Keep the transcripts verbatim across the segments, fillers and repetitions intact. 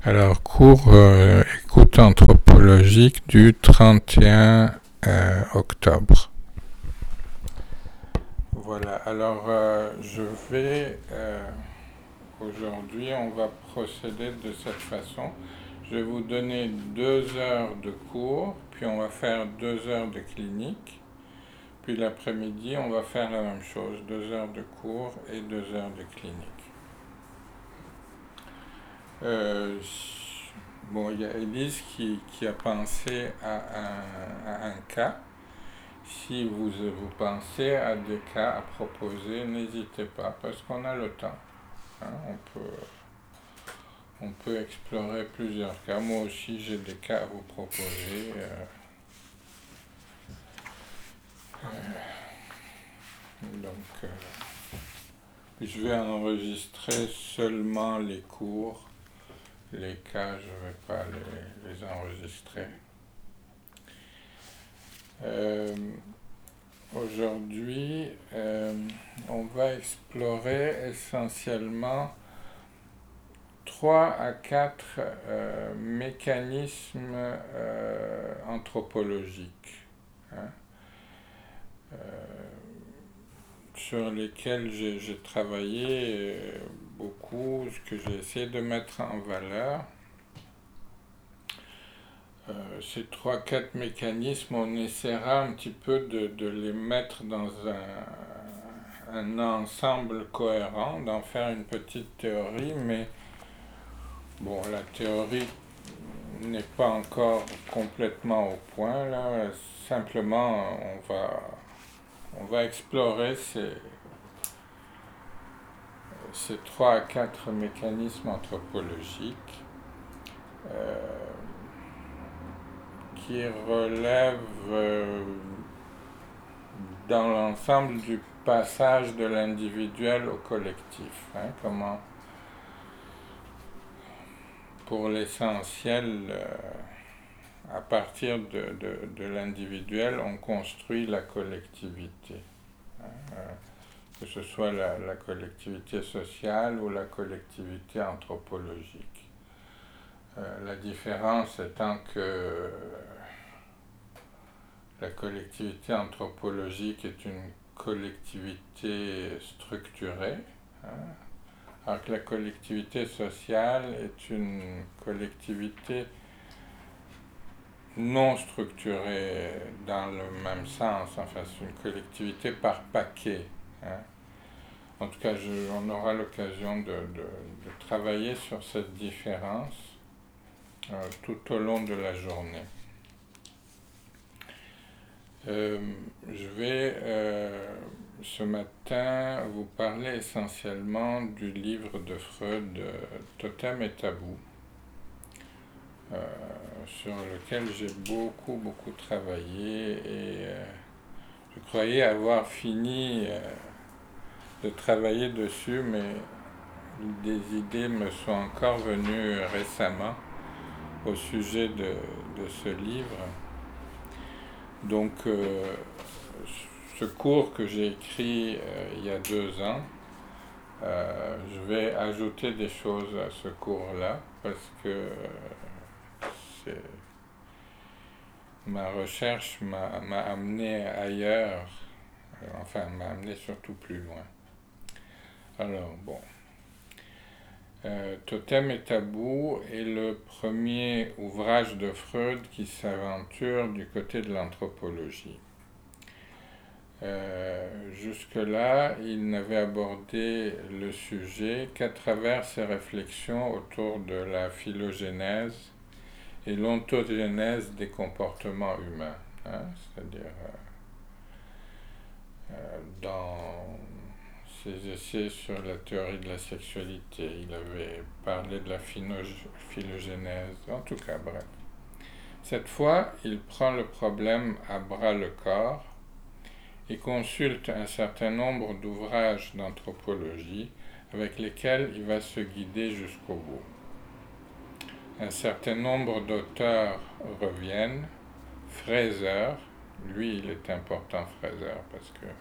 Alors, cours euh, écoute anthropologique du trente et un euh, octobre. Voilà, alors euh, je vais, euh, aujourd'hui on va procéder de cette façon. Je vais vous donner deux heures de cours, puis on va faire deux heures de clinique. Puis l'après-midi, on va faire la même chose, deux heures de cours et deux heures de clinique. Euh, bon, il y a Elise qui, qui a pensé à un, à un cas. Si vous, vous pensez à des cas à proposer, n'hésitez pas, parce qu'on a le temps. Hein, on peut, on peut explorer plusieurs cas. Moi aussi, j'ai des cas à vous proposer. Euh, euh, donc, euh, je vais enregistrer seulement les cours. Les cas, je ne vais pas les, les enregistrer. Euh, Aujourd'hui, euh, on va explorer essentiellement trois à quatre euh, mécanismes euh, anthropologiques, hein, euh, sur lesquels j'ai, j'ai travaillé euh, beaucoup, ce que j'ai essayé de mettre en valeur. Euh, ces trois quatre mécanismes, on essaiera un petit peu de, de les mettre dans un, un ensemble cohérent, d'en faire une petite théorie, mais bon, la théorie n'est pas encore complètement au point, là. Simplement, on va, on va explorer ces, ces trois à quatre mécanismes anthropologiques euh, qui relèvent euh, dans l'ensemble du passage de l'individuel au collectif. Hein, comment, pour l'essentiel, euh, à partir de, de, de l'individuel, on construit la collectivité. Hein, euh, que ce soit la, la collectivité sociale ou la collectivité anthropologique. Euh, la différence étant que la collectivité anthropologique est une collectivité structurée, hein, alors que la collectivité sociale est une collectivité non structurée dans le même sens, enfin c'est une collectivité par paquet. Hein. En tout cas, je, on aura l'occasion de, de, de travailler sur cette différence euh, tout au long de la journée. Euh, je vais euh, ce matin vous parler essentiellement du livre de Freud, euh, Totem et Tabou, euh, sur lequel j'ai beaucoup beaucoup travaillé et euh, je croyais avoir fini euh, de travailler dessus, mais des idées me sont encore venues récemment au sujet de, de ce livre. Donc, euh, ce cours que j'ai écrit euh, il y a deux ans, euh, je vais ajouter des choses à ce cours-là parce que euh, c'est, ma recherche m'a, m'a amené ailleurs, euh, enfin m'a amené surtout plus loin. Alors, bon. Euh, Totem et Tabou est le premier ouvrage de Freud qui s'aventure du côté de l'anthropologie. Euh, jusque-là, il n'avait abordé le sujet qu'à travers ses réflexions autour de la phylogénèse et l'ontogénèse des comportements humains, hein, c'est-à-dire euh, euh, dans ses essais sur la théorie de la sexualité, il avait parlé de la phylogénèse, en tout cas, bref. Cette fois, il prend le problème à bras le corps et consulte un certain nombre d'ouvrages d'anthropologie avec lesquels il va se guider jusqu'au bout. Un certain nombre d'auteurs reviennent. Fraser, lui il est important Fraser parce que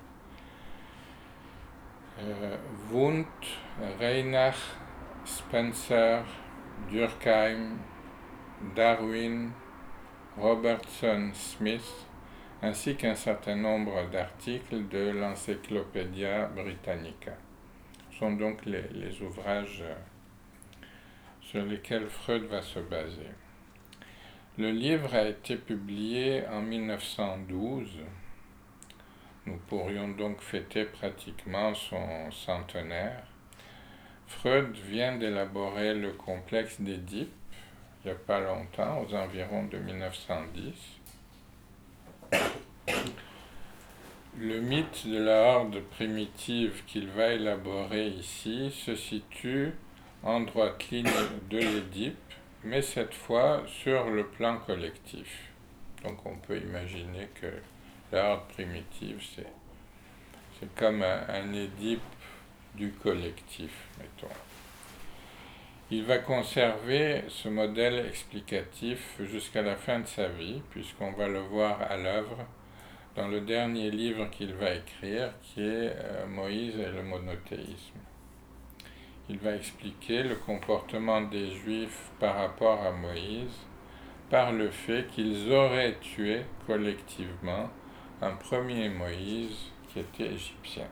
euh, Wundt, Reinach, Spencer, Durkheim, Darwin, Robertson Smith, ainsi qu'un certain nombre d'articles de l'Encyclopædia Britannica. Ce sont donc les, les ouvrages sur lesquels Freud va se baser. Le livre a été publié en mille neuf cent douze. Nous pourrions donc fêter pratiquement son centenaire. Freud vient d'élaborer le complexe d'Édipe il n'y a pas longtemps, aux environs de mille neuf cent dix. Le mythe de la horde primitive qu'il va élaborer ici se situe en droite ligne de l'Édipe, mais cette fois sur le plan collectif. Donc on peut imaginer que la horde primitive, c'est, c'est comme un, un Édipe du collectif, mettons. Il va conserver ce modèle explicatif jusqu'à la fin de sa vie, puisqu'on va le voir à l'œuvre dans le dernier livre qu'il va écrire, qui est euh, Moïse et le monothéisme. Il va expliquer le comportement des Juifs par rapport à Moïse par le fait qu'ils auraient tué collectivement un premier Moïse qui était égyptien.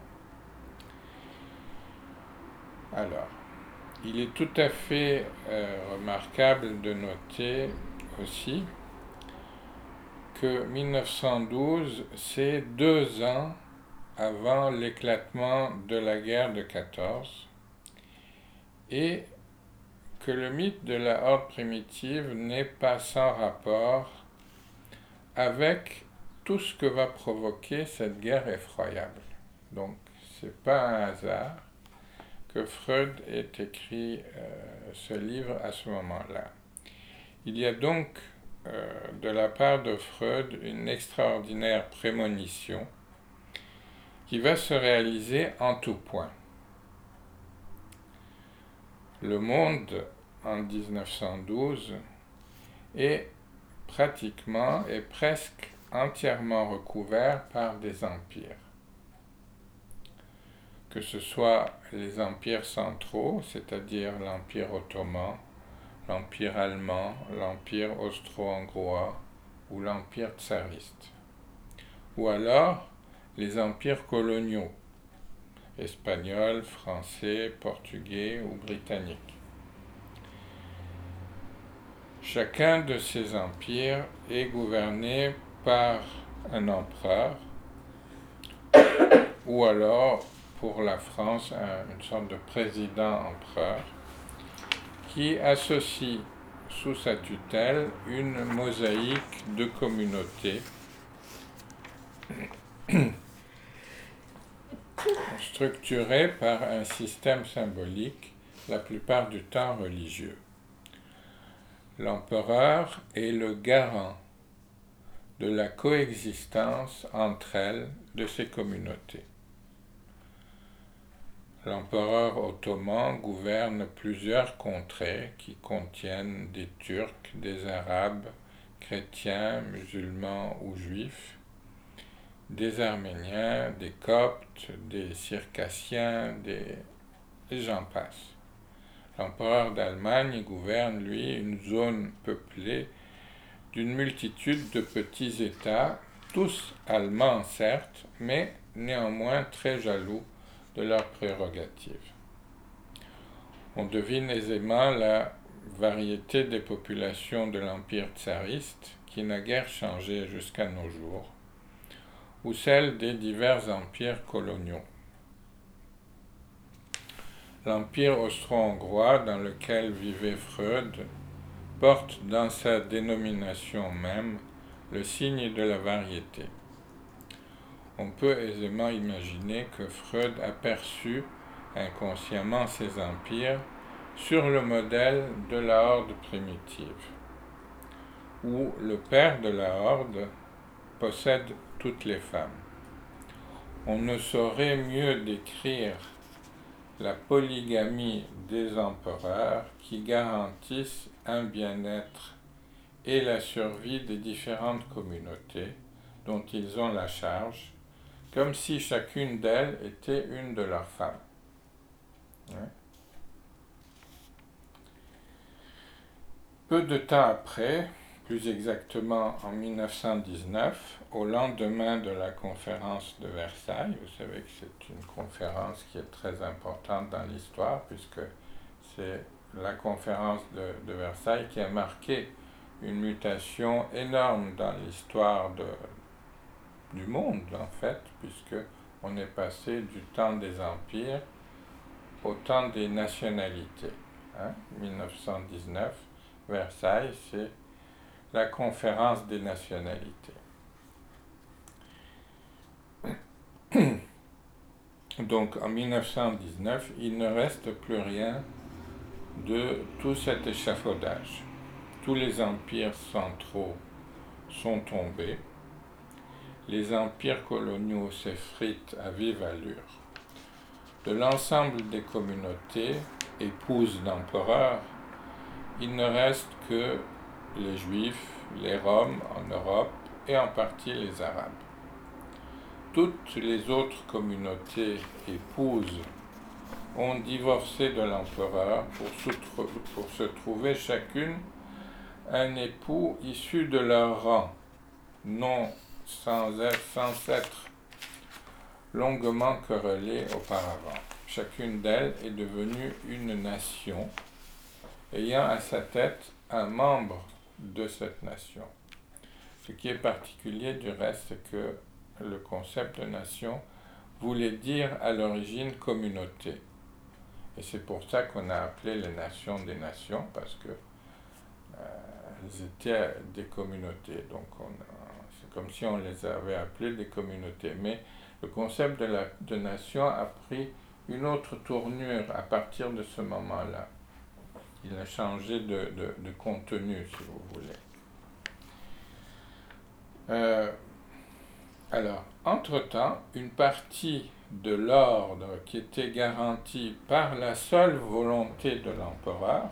Alors, il est tout à fait euh, remarquable de noter aussi que mille neuf cent douze, c'est deux ans avant l'éclatement de la guerre de quatorze, et que le mythe de la horde primitive n'est pas sans rapport avec tout ce que va provoquer cette guerre effroyable. Donc, c'est pas un hasard que Freud ait écrit euh, ce livre à ce moment-là. Il y a donc euh, de la part de Freud une extraordinaire prémonition qui va se réaliser en tout point. Le monde en dix-neuf cent douze est pratiquement et presque entièrement recouvert par des empires. Que ce soit les empires centraux, c'est-à-dire l'Empire ottoman, l'Empire allemand, l'Empire austro-hongrois ou l'Empire tsariste. Ou alors les empires coloniaux, espagnols, français, portugais ou britanniques. Chacun de ces empires est gouverné par un empereur, ou alors, pour la France, un, une sorte de président-empereur, qui associe sous sa tutelle une mosaïque de communautés structurée par un système symbolique, la plupart du temps religieux. L'empereur est le garant de la coexistence entre elles de ces communautés. L'empereur ottoman gouverne plusieurs contrées qui contiennent des Turcs, des Arabes, chrétiens, musulmans ou juifs, des Arméniens, des Coptes, des Circassiens, des... et j'en passe. L'empereur d'Allemagne gouverne, lui, une zone peuplée d'une multitude de petits États, tous allemands certes, mais néanmoins très jaloux de leurs prérogatives. On devine aisément la variété des populations de l'Empire tsariste, qui n'a guère changé jusqu'à nos jours, ou celle des divers empires coloniaux. L'Empire austro-hongrois dans lequel vivait Freud porte dans sa dénomination même le signe de la variété. On peut aisément imaginer que Freud aperçut inconsciemment ces empires sur le modèle de la horde primitive, où le père de la horde possède toutes les femmes. On ne saurait mieux décrire la polygamie des empereurs qui garantissent un bien-être et la survie des différentes communautés dont ils ont la charge, comme si chacune d'elles était une de leurs femmes. Ouais. Peu de temps après, plus exactement en mille neuf cent dix-neuf, au lendemain de la conférence de Versailles, vous savez que c'est une conférence qui est très importante dans l'histoire, puisque c'est la conférence de, de Versailles qui a marqué une mutation énorme dans l'histoire de, du monde, en fait, puisque on est passé du temps des empires au temps des nationalités. Hein, mille neuf cent dix-neuf, Versailles, c'est la conférence des nationalités. Donc en mille neuf cent dix-neuf, il ne reste plus rien de tout cet échafaudage. Tous les empires centraux sont tombés. Les empires coloniaux s'effritent à vive allure. De l'ensemble des communautés, épouses d'empereurs, il ne reste que les Juifs, les Roms en Europe et en partie les Arabes. Toutes les autres communautés épouses ont divorcé de l'empereur pour se, pour se trouver chacune un époux issu de leur rang, non sans, être, sans être longuement querellée auparavant. Chacune d'elles est devenue une nation, ayant à sa tête un membre de cette nation. Ce qui est particulier du reste, c'est que le concept de nation voulait dire à l'origine communauté. Et c'est pour ça qu'on a appelé les nations des nations, parce que euh, elles étaient des communautés. Donc on a, c'est comme si on les avait appelées des communautés. Mais le concept de, la, de nation a pris une autre tournure à partir de ce moment-là. Il a changé de, de, de contenu, si vous voulez. Euh, alors, entre-temps, une partie de l'ordre qui était garantie par la seule volonté de l'empereur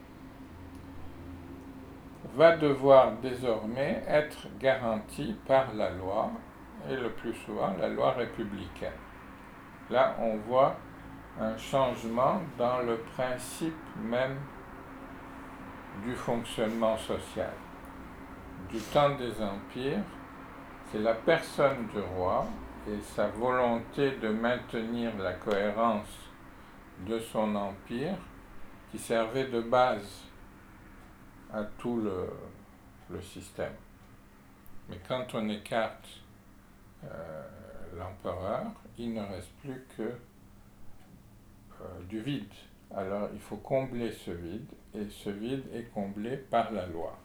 va devoir désormais être garantie par la loi, et le plus souvent la loi républicaine. Là, on voit un changement dans le principe même du fonctionnement social. Du temps des empires, c'est la personne du roi et sa volonté de maintenir la cohérence de son empire qui servait de base à tout le, le système. Mais quand on écarte euh, l'empereur, il ne reste plus que euh, du vide. Alors il faut combler ce vide, et ce vide est comblé par la loi.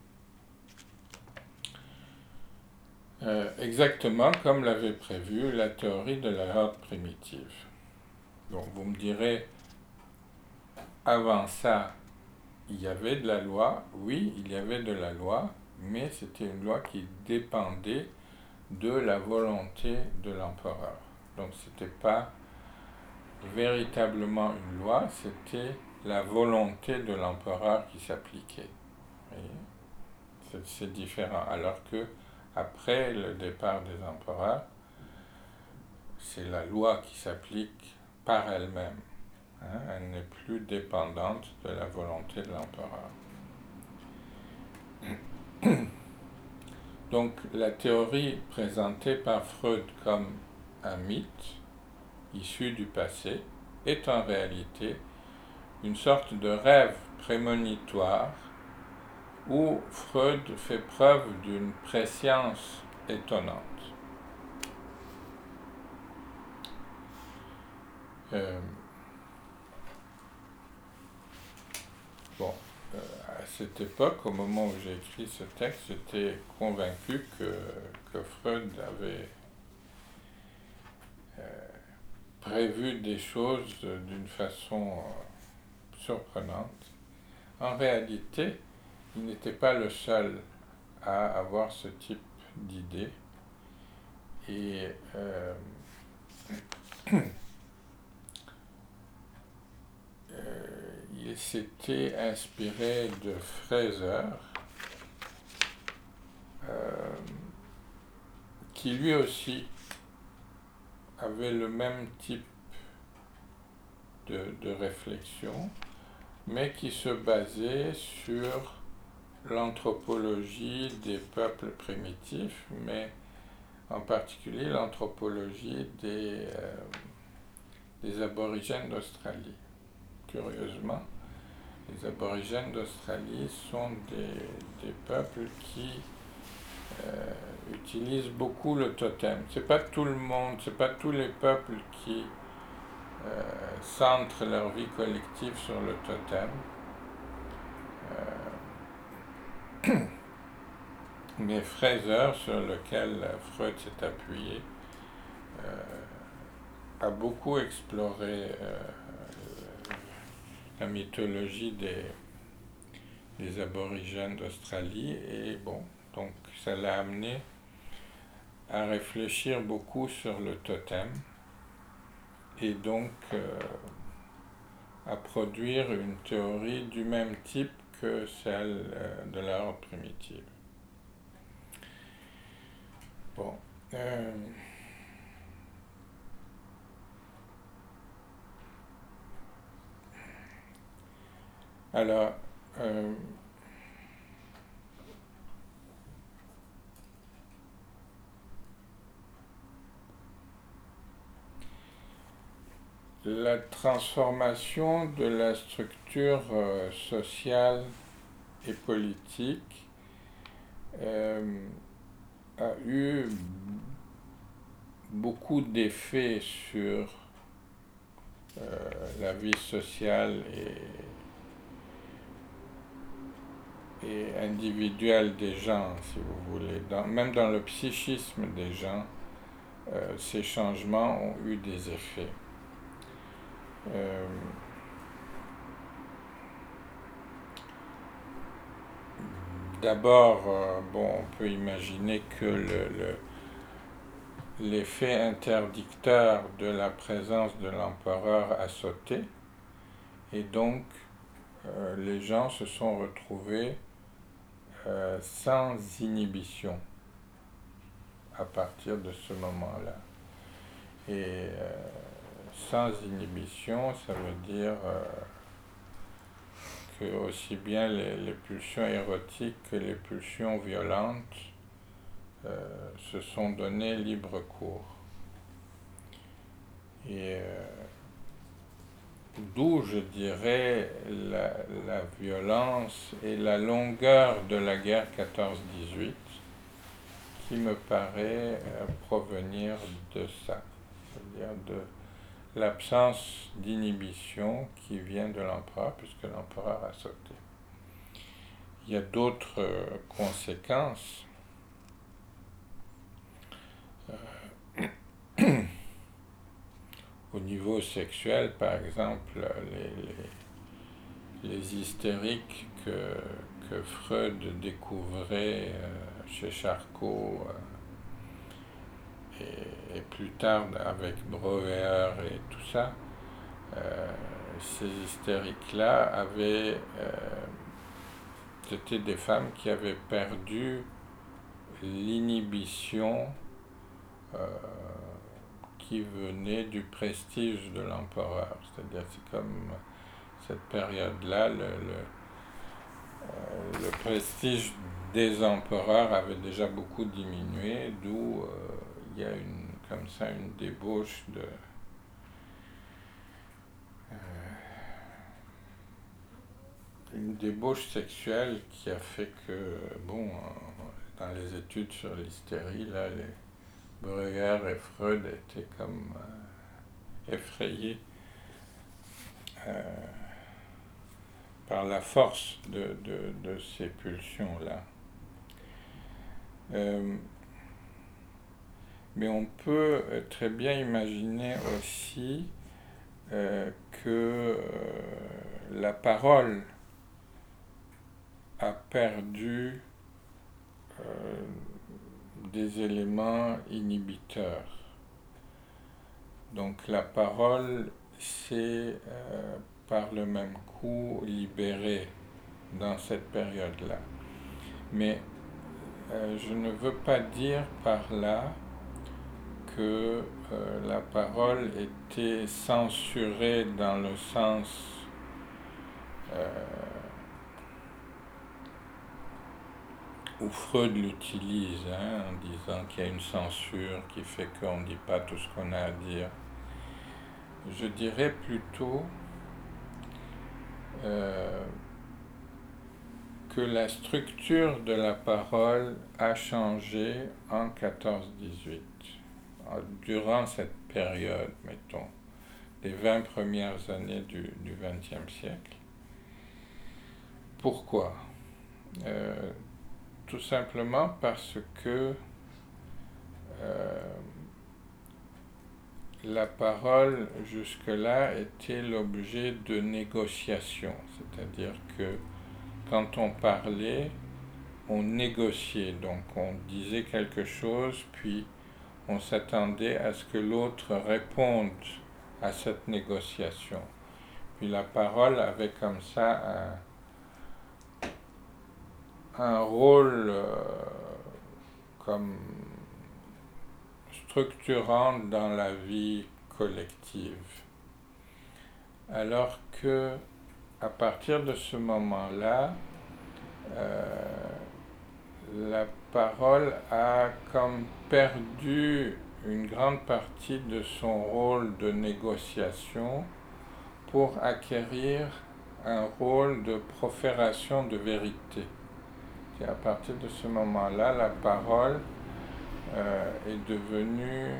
Euh, exactement comme l'avait prévu la théorie de la horde primitive. Donc vous me direz, avant ça, il y avait de la loi. Oui, il y avait de la loi, mais c'était une loi qui dépendait de la volonté de l'empereur. Donc c'était pas véritablement une loi, c'était la volonté de l'empereur qui s'appliquait. C'est, c'est différent. Alors que après le départ des empereurs, c'est la loi qui s'applique par elle-même. Hein, elle n'est plus dépendante de la volonté de l'empereur. Donc la théorie présentée par Freud comme un mythe issu du passé est en réalité une sorte de rêve prémonitoire où Freud fait preuve d'une prescience étonnante. Euh, bon, euh, à cette époque, au moment où j'ai écrit ce texte, j'étais convaincu que, que Freud avait euh, prévu des choses d'une façon euh, surprenante. En réalité, il n'était pas le seul à avoir ce type d'idée. Et euh, euh, il s'était inspiré de Fraser, euh, qui lui aussi avait le même type de, de réflexion, mais qui se basait sur l'anthropologie des peuples primitifs, mais en particulier l'anthropologie des, euh, des aborigènes d'Australie. Curieusement, les aborigènes d'Australie sont des, des peuples qui euh, utilisent beaucoup le totem. C'est pas tout le monde, c'est pas tous les peuples qui euh, centrent leur vie collective sur le totem. Euh, mais Fraser, sur lequel Freud s'est appuyé, euh, a beaucoup exploré euh, la mythologie des, des aborigènes d'Australie et bon, donc ça l'a amené à réfléchir beaucoup sur le totem et donc euh, à produire une théorie du même type que celle euh, de l'art primitive. Bon. Euh, alors, euh, la transformation de la structure euh, sociale et politique euh, a eu beaucoup d'effets sur euh, la vie sociale et, et individuelle des gens, si vous voulez. Dans, même dans le psychisme des gens, euh, ces changements ont eu des effets. Euh, D'abord, euh, bon, on peut imaginer que le, le, l'effet interdicteur de la présence de l'empereur a sauté, et donc euh, les gens se sont retrouvés euh, sans inhibition à partir de ce moment-là. Et euh, sans inhibition, ça veut dire euh, que aussi bien les, les pulsions érotiques que les pulsions violentes euh, se sont donné libre cours. Et euh, d'où, je dirais, la, la violence et la longueur de la guerre quatorze dix-huit, qui me paraît euh, provenir de ça, c'est-à-dire de l'absence d'inhibition qui vient de l'empereur, puisque l'empereur a sauté. Il y a d'autres euh, conséquences. Euh, au niveau sexuel, par exemple, les, les, les hystériques que, que Freud découvrait euh, chez Charcot euh, et, et plus tard avec Breuer et tout ça, euh, ces hystériques-là avaient euh, c'était des femmes qui avaient perdu l'inhibition euh, qui venait du prestige de l'empereur. C'est-à-dire, c'est comme cette période-là, le, le, euh, le prestige des empereurs avait déjà beaucoup diminué, d'où euh, il y a une, comme ça une débauche de... Euh, une débauche sexuelle qui a fait que, bon, dans les études sur l'hystérie, là, les Breuer et Freud étaient comme euh, effrayés euh, par la force de, de, de ces pulsions-là. Euh, mais on peut très bien imaginer aussi euh, que euh, la parole a perdu euh, des éléments inhibiteurs. Donc la parole s'est euh, par le même coup libérée dans cette période-là. Mais euh, je ne veux pas dire par là que euh, la parole était censurée dans le sens euh, où Freud l'utilise, hein, en disant qu'il y a une censure qui fait qu'on ne dit pas tout ce qu'on a à dire. Je dirais plutôt euh, que la structure de la parole a changé en quatorze dix-huit. Durant cette période, mettons, des vingt premières années du, du vingtième siècle. Pourquoi? euh, Tout simplement parce que euh, la parole jusque-là était l'objet de négociations, c'est-à-dire que quand on parlait, on négociait, donc on disait quelque chose, puis on s'attendait à ce que l'autre réponde à cette négociation. Puis la parole avait comme ça un, un rôle euh, comme structurant dans la vie collective. Alors que, à partir de ce moment-là, euh, la parole a comme perdu une grande partie de son rôle de négociation pour acquérir un rôle de profération de vérité. Et à partir de ce moment-là, la parole euh, est devenue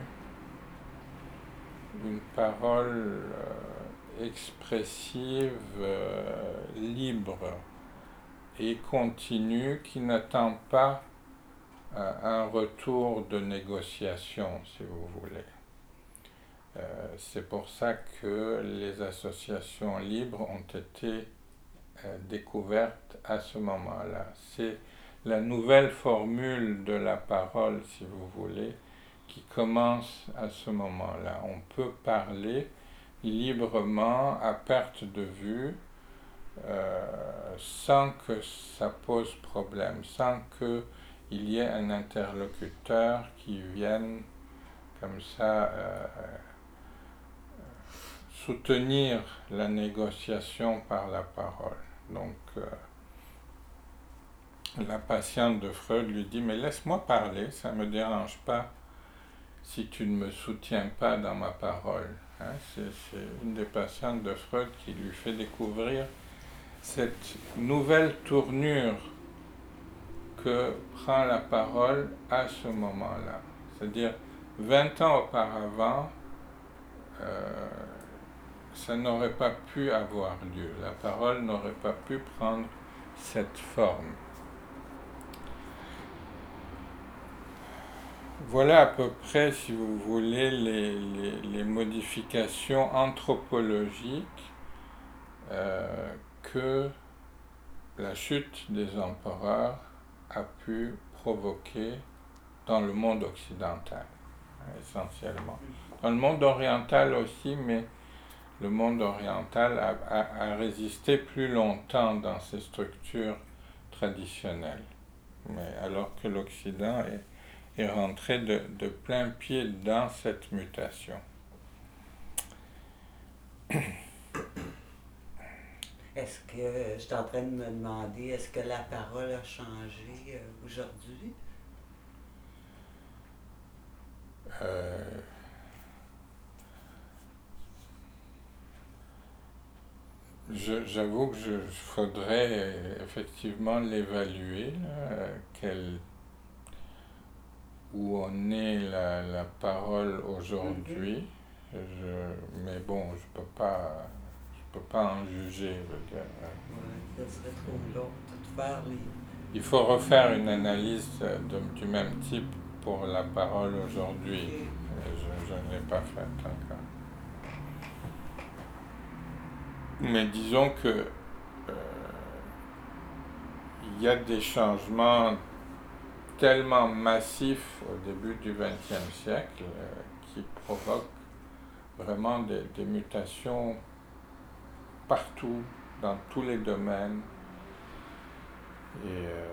une parole euh, expressive, euh, libre et continue, qui n'attend pas euh, un retour de négociation, si vous voulez. Euh, c'est pour ça que les associations libres ont été euh, découvertes à ce moment-là. C'est la nouvelle formule de la parole, si vous voulez, qui commence à ce moment-là. On peut parler librement, à perte de vue, euh, sans que ça pose problème, sans qu'il y ait un interlocuteur qui vienne comme ça euh, soutenir la négociation par la parole. Donc, euh, la patiente de Freud lui dit « Mais laisse-moi parler, ça ne me dérange pas si tu ne me soutiens pas dans ma parole. » Hein, c'est, c'est une des patientes de Freud qui lui fait découvrir cette nouvelle tournure que prend la parole à ce moment-là. C'est-à-dire, vingt ans auparavant, euh, ça n'aurait pas pu avoir lieu. La parole n'aurait pas pu prendre cette forme. Voilà à peu près, si vous voulez, les, les, les modifications anthropologiques euh, que la chute des empereurs a pu provoquer dans le monde occidental, essentiellement. Dans le monde oriental aussi, mais le monde oriental a, a, a résisté plus longtemps dans ses structures traditionnelles, mais alors que l'Occident est est rentré de, de plein pied dans cette mutation. Est-ce que, je suis en train de me demander, est-ce que la parole a changé euh, aujourd'hui? Euh, je, j'avoue que je, je faudrait effectivement l'évaluer, là, quelle où en est la, la parole aujourd'hui. Mm-hmm. Je, mais bon, je peux pas, je peux pas en juger. Je veux dire. Ouais, ça serait trop long de faire les... Il faut refaire une analyse de, du même type pour la parole aujourd'hui. Okay. Je, je ne l'ai pas faite encore. Mais disons que euh, il y a des changements tellement massif au début du vingtième siècle euh, qui provoque vraiment des, des mutations partout, dans tous les domaines. Et euh,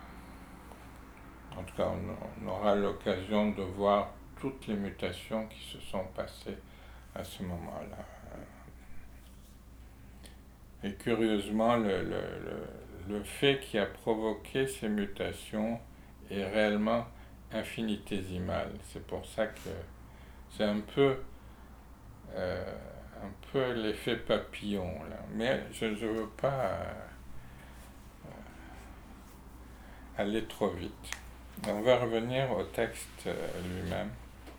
en tout cas, on, on aura l'occasion de voir toutes les mutations qui se sont passées à ce moment-là. Et curieusement, le, le, le, le fait qui a provoqué ces mutations est réellement infinitésimal. C'est pour ça que c'est un peu, euh, un peu l'effet papillon, là. Mais je ne veux pas euh, aller trop vite. On va revenir au texte lui-même.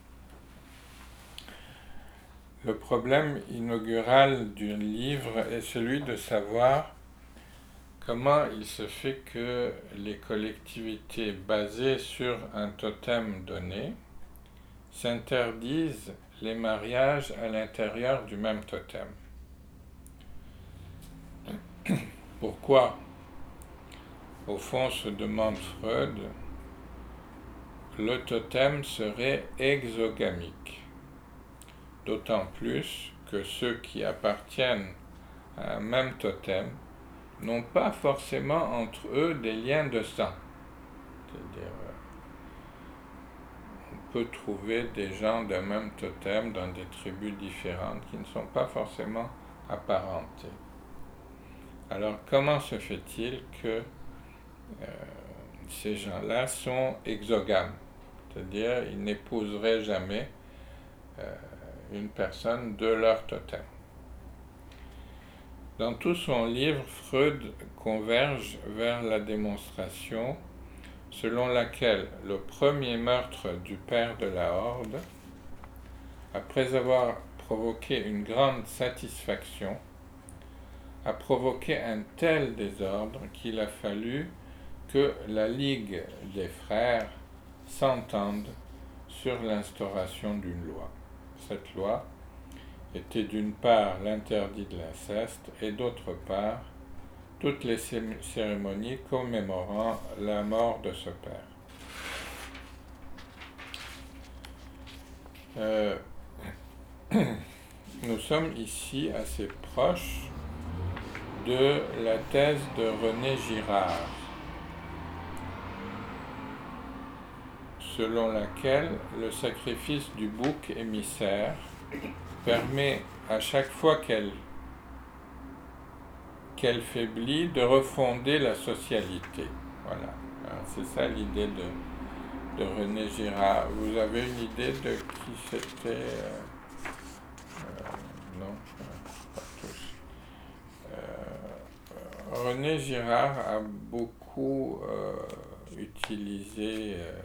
Le problème inaugural du livre est celui de savoir comment il se fait que les collectivités basées sur un totem donné s'interdisent les mariages à l'intérieur du même totem. Pourquoi, au fond, se demande Freud, le totem serait exogamique, d'autant plus que ceux qui appartiennent à un même totem n'ont pas forcément entre eux des liens de sang. C'est-à-dire, on peut trouver des gens d'un même totem dans des tribus différentes qui ne sont pas forcément apparentés. Alors, comment se fait-il que euh, ces gens-là sont exogames? C'est-à-dire, ils n'épouseraient jamais euh, une personne de leur totem. Dans tout son livre, Freud converge vers la démonstration selon laquelle le premier meurtre du père de la Horde, après avoir provoqué une grande satisfaction, a provoqué un tel désordre qu'il a fallu que la Ligue des frères s'entende sur l'instauration d'une loi. Cette loi était d'une part l'interdit de l'inceste et d'autre part toutes les cérémonies commémorant la mort de ce père. Euh, nous sommes ici assez proches de la thèse de René Girard, selon laquelle le sacrifice du bouc émissaire permet à chaque fois qu'elle qu'elle faiblit de refonder la socialité. Voilà, c'est ça l'idée de, de René Girard. Vous avez une idée de qui c'était euh, euh, Non, pas tous. Euh, René Girard a beaucoup euh, utilisé euh,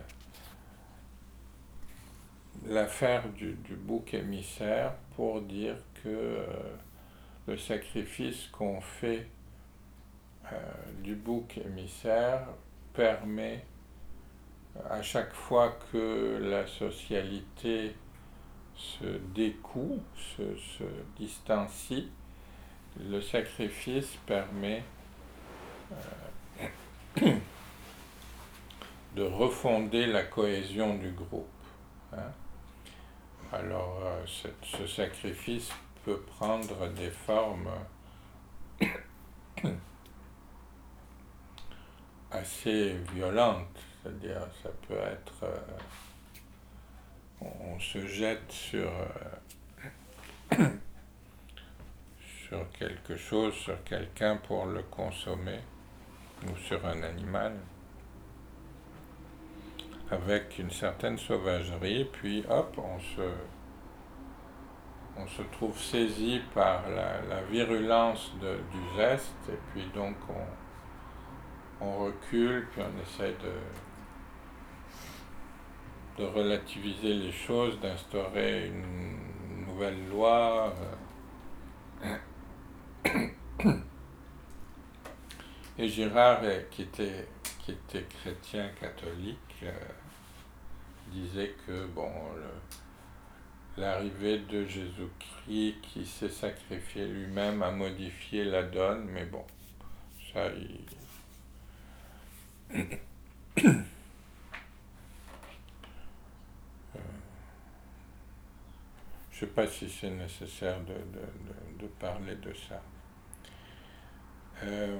l'affaire du, du bouc émissaire pour dire que euh, le sacrifice qu'on fait euh, du bouc émissaire permet, à chaque fois que la socialité se découd, se, se distancie, le sacrifice permet euh, de refonder la cohésion du groupe. Hein. Alors, euh, cette, ce sacrifice peut prendre des formes assez violentes, c'est-à-dire ça peut être, euh, on, on se jette sur, euh, sur quelque chose, sur quelqu'un pour le consommer, ou sur un animal, avec une certaine sauvagerie, puis hop, on se, on se trouve saisi par la, la virulence de, du geste, et puis donc on, on recule, puis on essaie de, de relativiser les choses, d'instaurer une nouvelle loi. Et Girard, qui était, qui était chrétien catholique, euh, disait que bon, le, l'arrivée de Jésus-Christ qui s'est sacrifié lui-même a modifié la donne, mais bon, ça, il... euh, je ne sais pas si c'est nécessaire de, de, de, de parler de ça. Euh,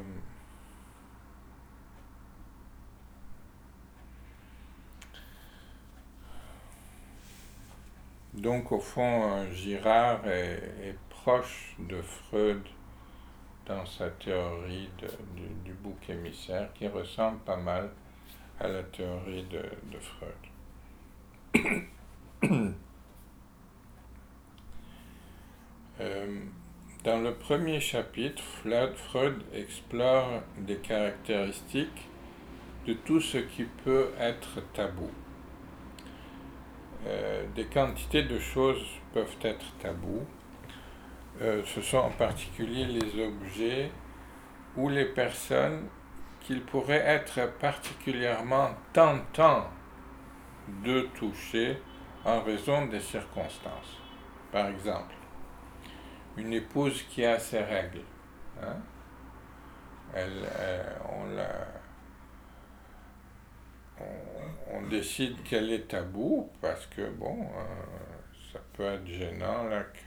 Donc, au fond, Girard est, est proche de Freud dans sa théorie de, du, du bouc émissaire, qui ressemble pas mal à la théorie de, de Freud. euh, dans le premier chapitre, Freud explore des caractéristiques de tout ce qui peut être tabou. Euh, des quantités de choses peuvent être tabous. Euh, ce sont en particulier les objets ou les personnes qu'il pourrait être particulièrement tentant de toucher en raison des circonstances. Par exemple, une épouse qui a ses règles, hein, elle, elle, on, la, on, on décide qu'elle est tabou parce que, bon, euh, ça peut être gênant, là, que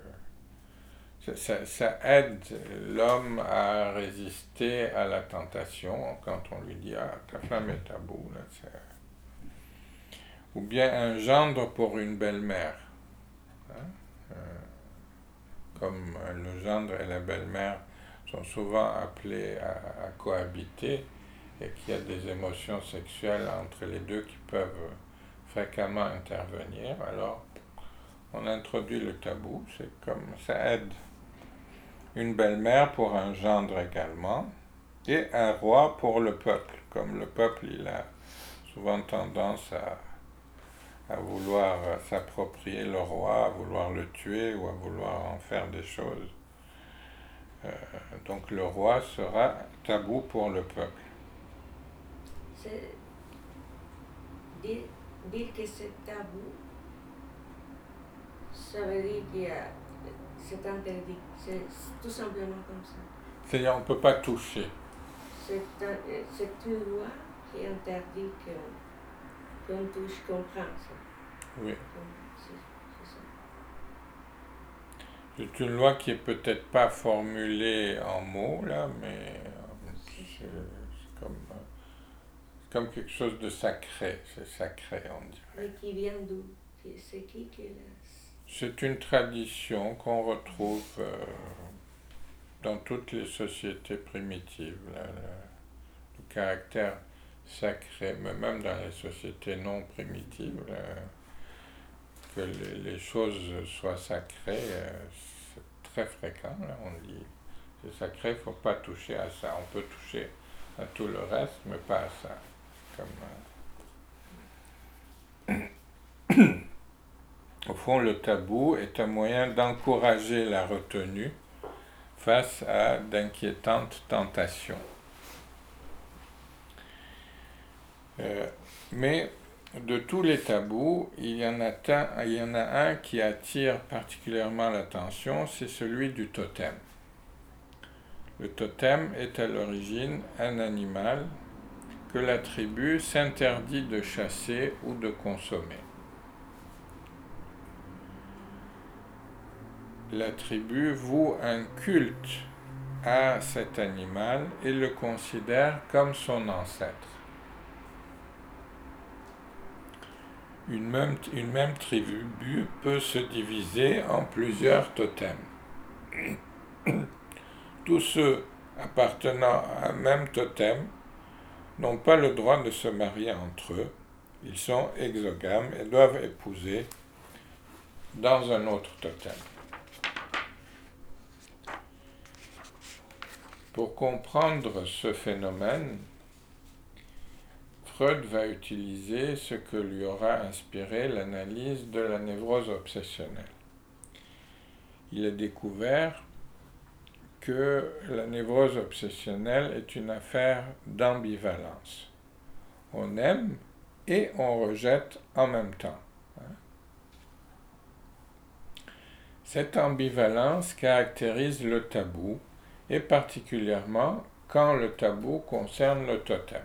Ça, ça aide l'homme à résister à la tentation quand on lui dit « Ah, ta femme est tabou. » là, c'est... Ou bien un gendre pour une belle-mère. Hein? Euh, comme le gendre et la belle-mère sont souvent appelés à, à cohabiter et qu'il y a des émotions sexuelles entre les deux qui peuvent fréquemment intervenir, alors on introduit le tabou, c'est comme ça aide. Une belle-mère pour un gendre également, et un roi pour le peuple. Comme le peuple, il a souvent tendance à, à vouloir s'approprier le roi, à vouloir le tuer ou à vouloir en faire des choses. Euh, donc le roi sera tabou pour le peuple. C'est dire, dire que c'est tabou, ça veut dire qu'il y a... C'est interdit, c'est tout simplement comme ça. C'est-à-dire on ne peut pas toucher. C'est, un, c'est une loi qui interdit qu'on, qu'on touche, qu'on prend ça. Oui. C'est, c'est ça. C'est une loi qui est peut-être pas formulée en mots, là, mais c'est, c'est, comme, c'est comme quelque chose de sacré. C'est sacré, on dirait. Mais qui vient d'où? C'est qui qui l'a... C'est une tradition qu'on retrouve euh, dans toutes les sociétés primitives, là, le, le caractère sacré, mais même dans les sociétés non primitives, là, que les, les choses soient sacrées, euh, c'est très fréquent, là, on dit c'est sacré, il ne faut pas toucher à ça, on peut toucher à tout le reste, mais pas à ça. Comme, euh... Au fond, le tabou est un moyen d'encourager la retenue face à d'inquiétantes tentations. Euh, mais de tous les tabous, il y en a un, il y en a un qui attire particulièrement l'attention, c'est celui du totem. Le totem est à l'origine un animal que la tribu s'interdit de chasser ou de consommer. La tribu voue un culte à cet animal et le considère comme son ancêtre. Une même, une même tribu peut se diviser en plusieurs totems. Tous ceux appartenant à un même totem n'ont pas le droit de se marier entre eux. Ils sont exogames et doivent épouser dans un autre totem. Pour comprendre ce phénomène, Freud va utiliser ce que lui aura inspiré l'analyse de la névrose obsessionnelle. Il a découvert que la névrose obsessionnelle est une affaire d'ambivalence. On aime et on rejette en même temps. Cette ambivalence caractérise le tabou, et particulièrement quand le tabou concerne le totem.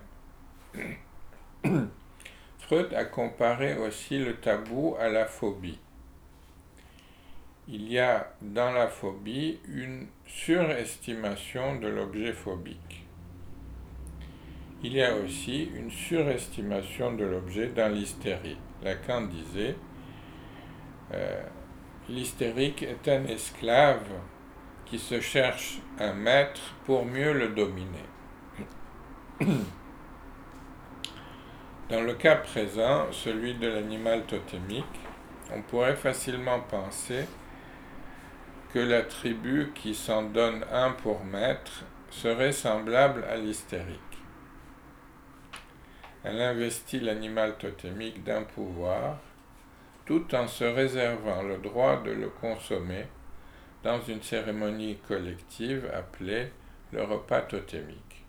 Freud a comparé aussi le tabou à la phobie. Il y a dans la phobie une surestimation de l'objet phobique. Il y a aussi une surestimation de l'objet dans l'hystérie. Lacan disait euh, « L'hystérique est un esclave qui se cherche un maître pour mieux le dominer. Dans le cas présent, celui de l'animal totémique, on pourrait facilement penser que la tribu qui s'en donne un pour maître serait semblable à l'hystérique. Elle investit l'animal totémique d'un pouvoir, tout en se réservant le droit de le consommer dans une cérémonie collective appelée le repas totémique.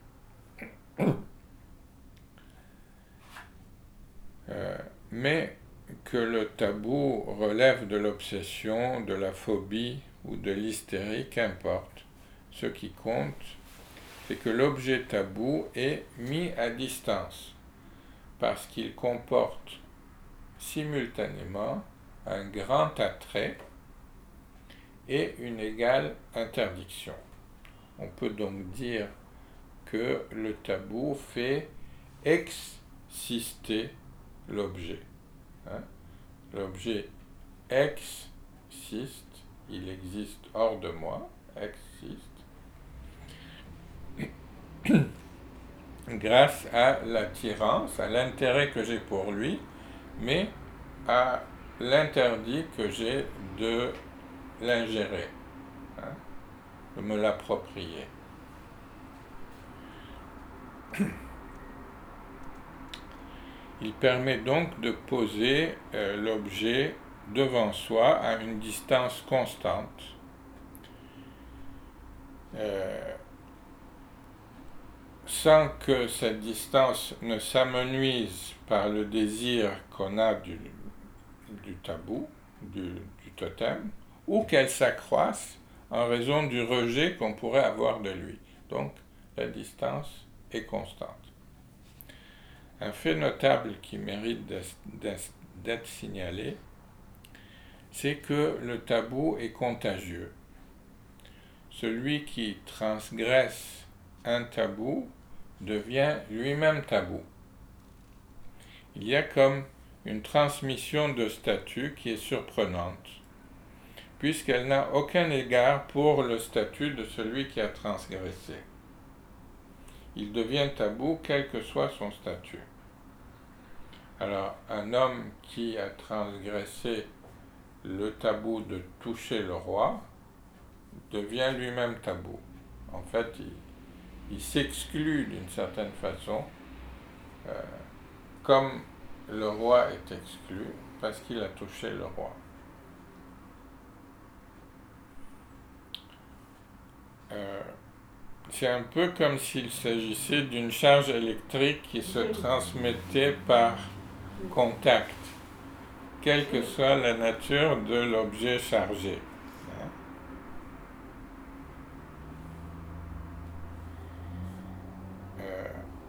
Euh, mais que le tabou relève de l'obsession, de la phobie ou de l'hystérie, qu'importe. Ce qui compte, c'est que l'objet tabou est mis à distance, parce qu'il comporte simultanément un grand attrait et une égale interdiction. On peut donc dire que le tabou fait exister l'objet. Hein? L'objet existe, il existe hors de moi, existe, grâce à l'attirance, à l'intérêt que j'ai pour lui, mais à l'interdit que j'ai de l'ingérer, hein, de me l'approprier. Il permet donc de poser euh, l'objet devant soi à une distance constante, euh, sans que cette distance ne s'amenuise par le désir qu'on a du, du tabou, du, du totem, ou qu'elle s'accroisse en raison du rejet qu'on pourrait avoir de lui. Donc, la distance est constante. Un fait notable qui mérite d'être signalé, c'est que le tabou est contagieux. Celui qui transgresse un tabou devient lui-même tabou. Il y a comme une transmission de statut qui est surprenante, puisqu'elle n'a aucun égard pour le statut de celui qui a transgressé. Il devient tabou quel que soit son statut. Alors, un homme qui a transgressé le tabou de toucher le roi devient lui-même tabou. En fait, il, il s'exclut d'une certaine façon, euh, comme le roi est exclu, parce qu'il a touché le roi. Euh, c'est un peu comme s'il s'agissait d'une charge électrique qui se transmettait par contact, quelle que soit la nature de l'objet chargé. Euh,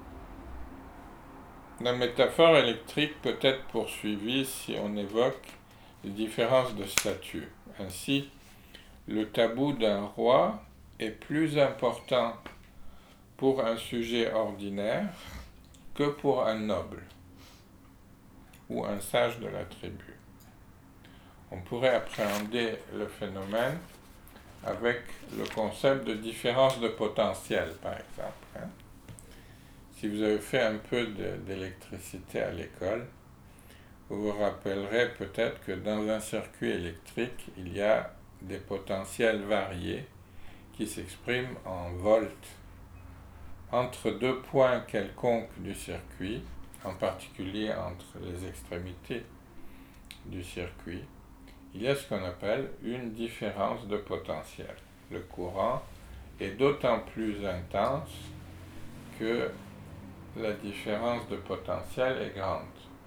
la métaphore électrique peut être poursuivie si on évoque les différences de statut. Ainsi, le tabou d'un roi est plus important pour un sujet ordinaire que pour un noble ou un sage de la tribu. On pourrait appréhender le phénomène avec le concept de différence de potentiel, par exemple. Hein. Si vous avez fait un peu d'électricité à l'école, vous vous rappellerez peut-être que dans un circuit électrique, il y a des potentiels variés qui s'expriment en volts entre deux points quelconques du circuit, en particulier entre les extrémités du circuit. Il y a ce qu'on appelle une différence de potentiel. Le courant est d'autant plus intense que la différence de potentiel est grande.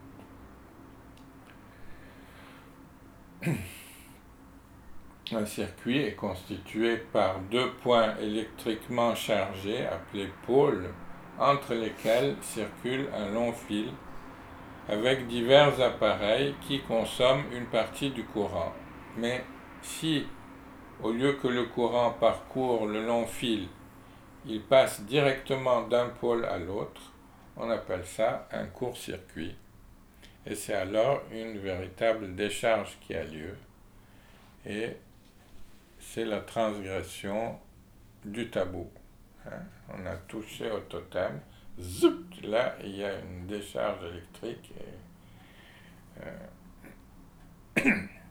Un circuit est constitué par deux points électriquement chargés, appelés pôles, entre lesquels circule un long fil avec divers appareils qui consomment une partie du courant. Mais si, au lieu que le courant parcourt le long fil, il passe directement d'un pôle à l'autre, on appelle ça un court-circuit. Et c'est alors une véritable décharge qui a lieu. Et c'est la transgression du tabou. Hein? On a touché au totem, zut, là il y a une décharge électrique. Et, euh,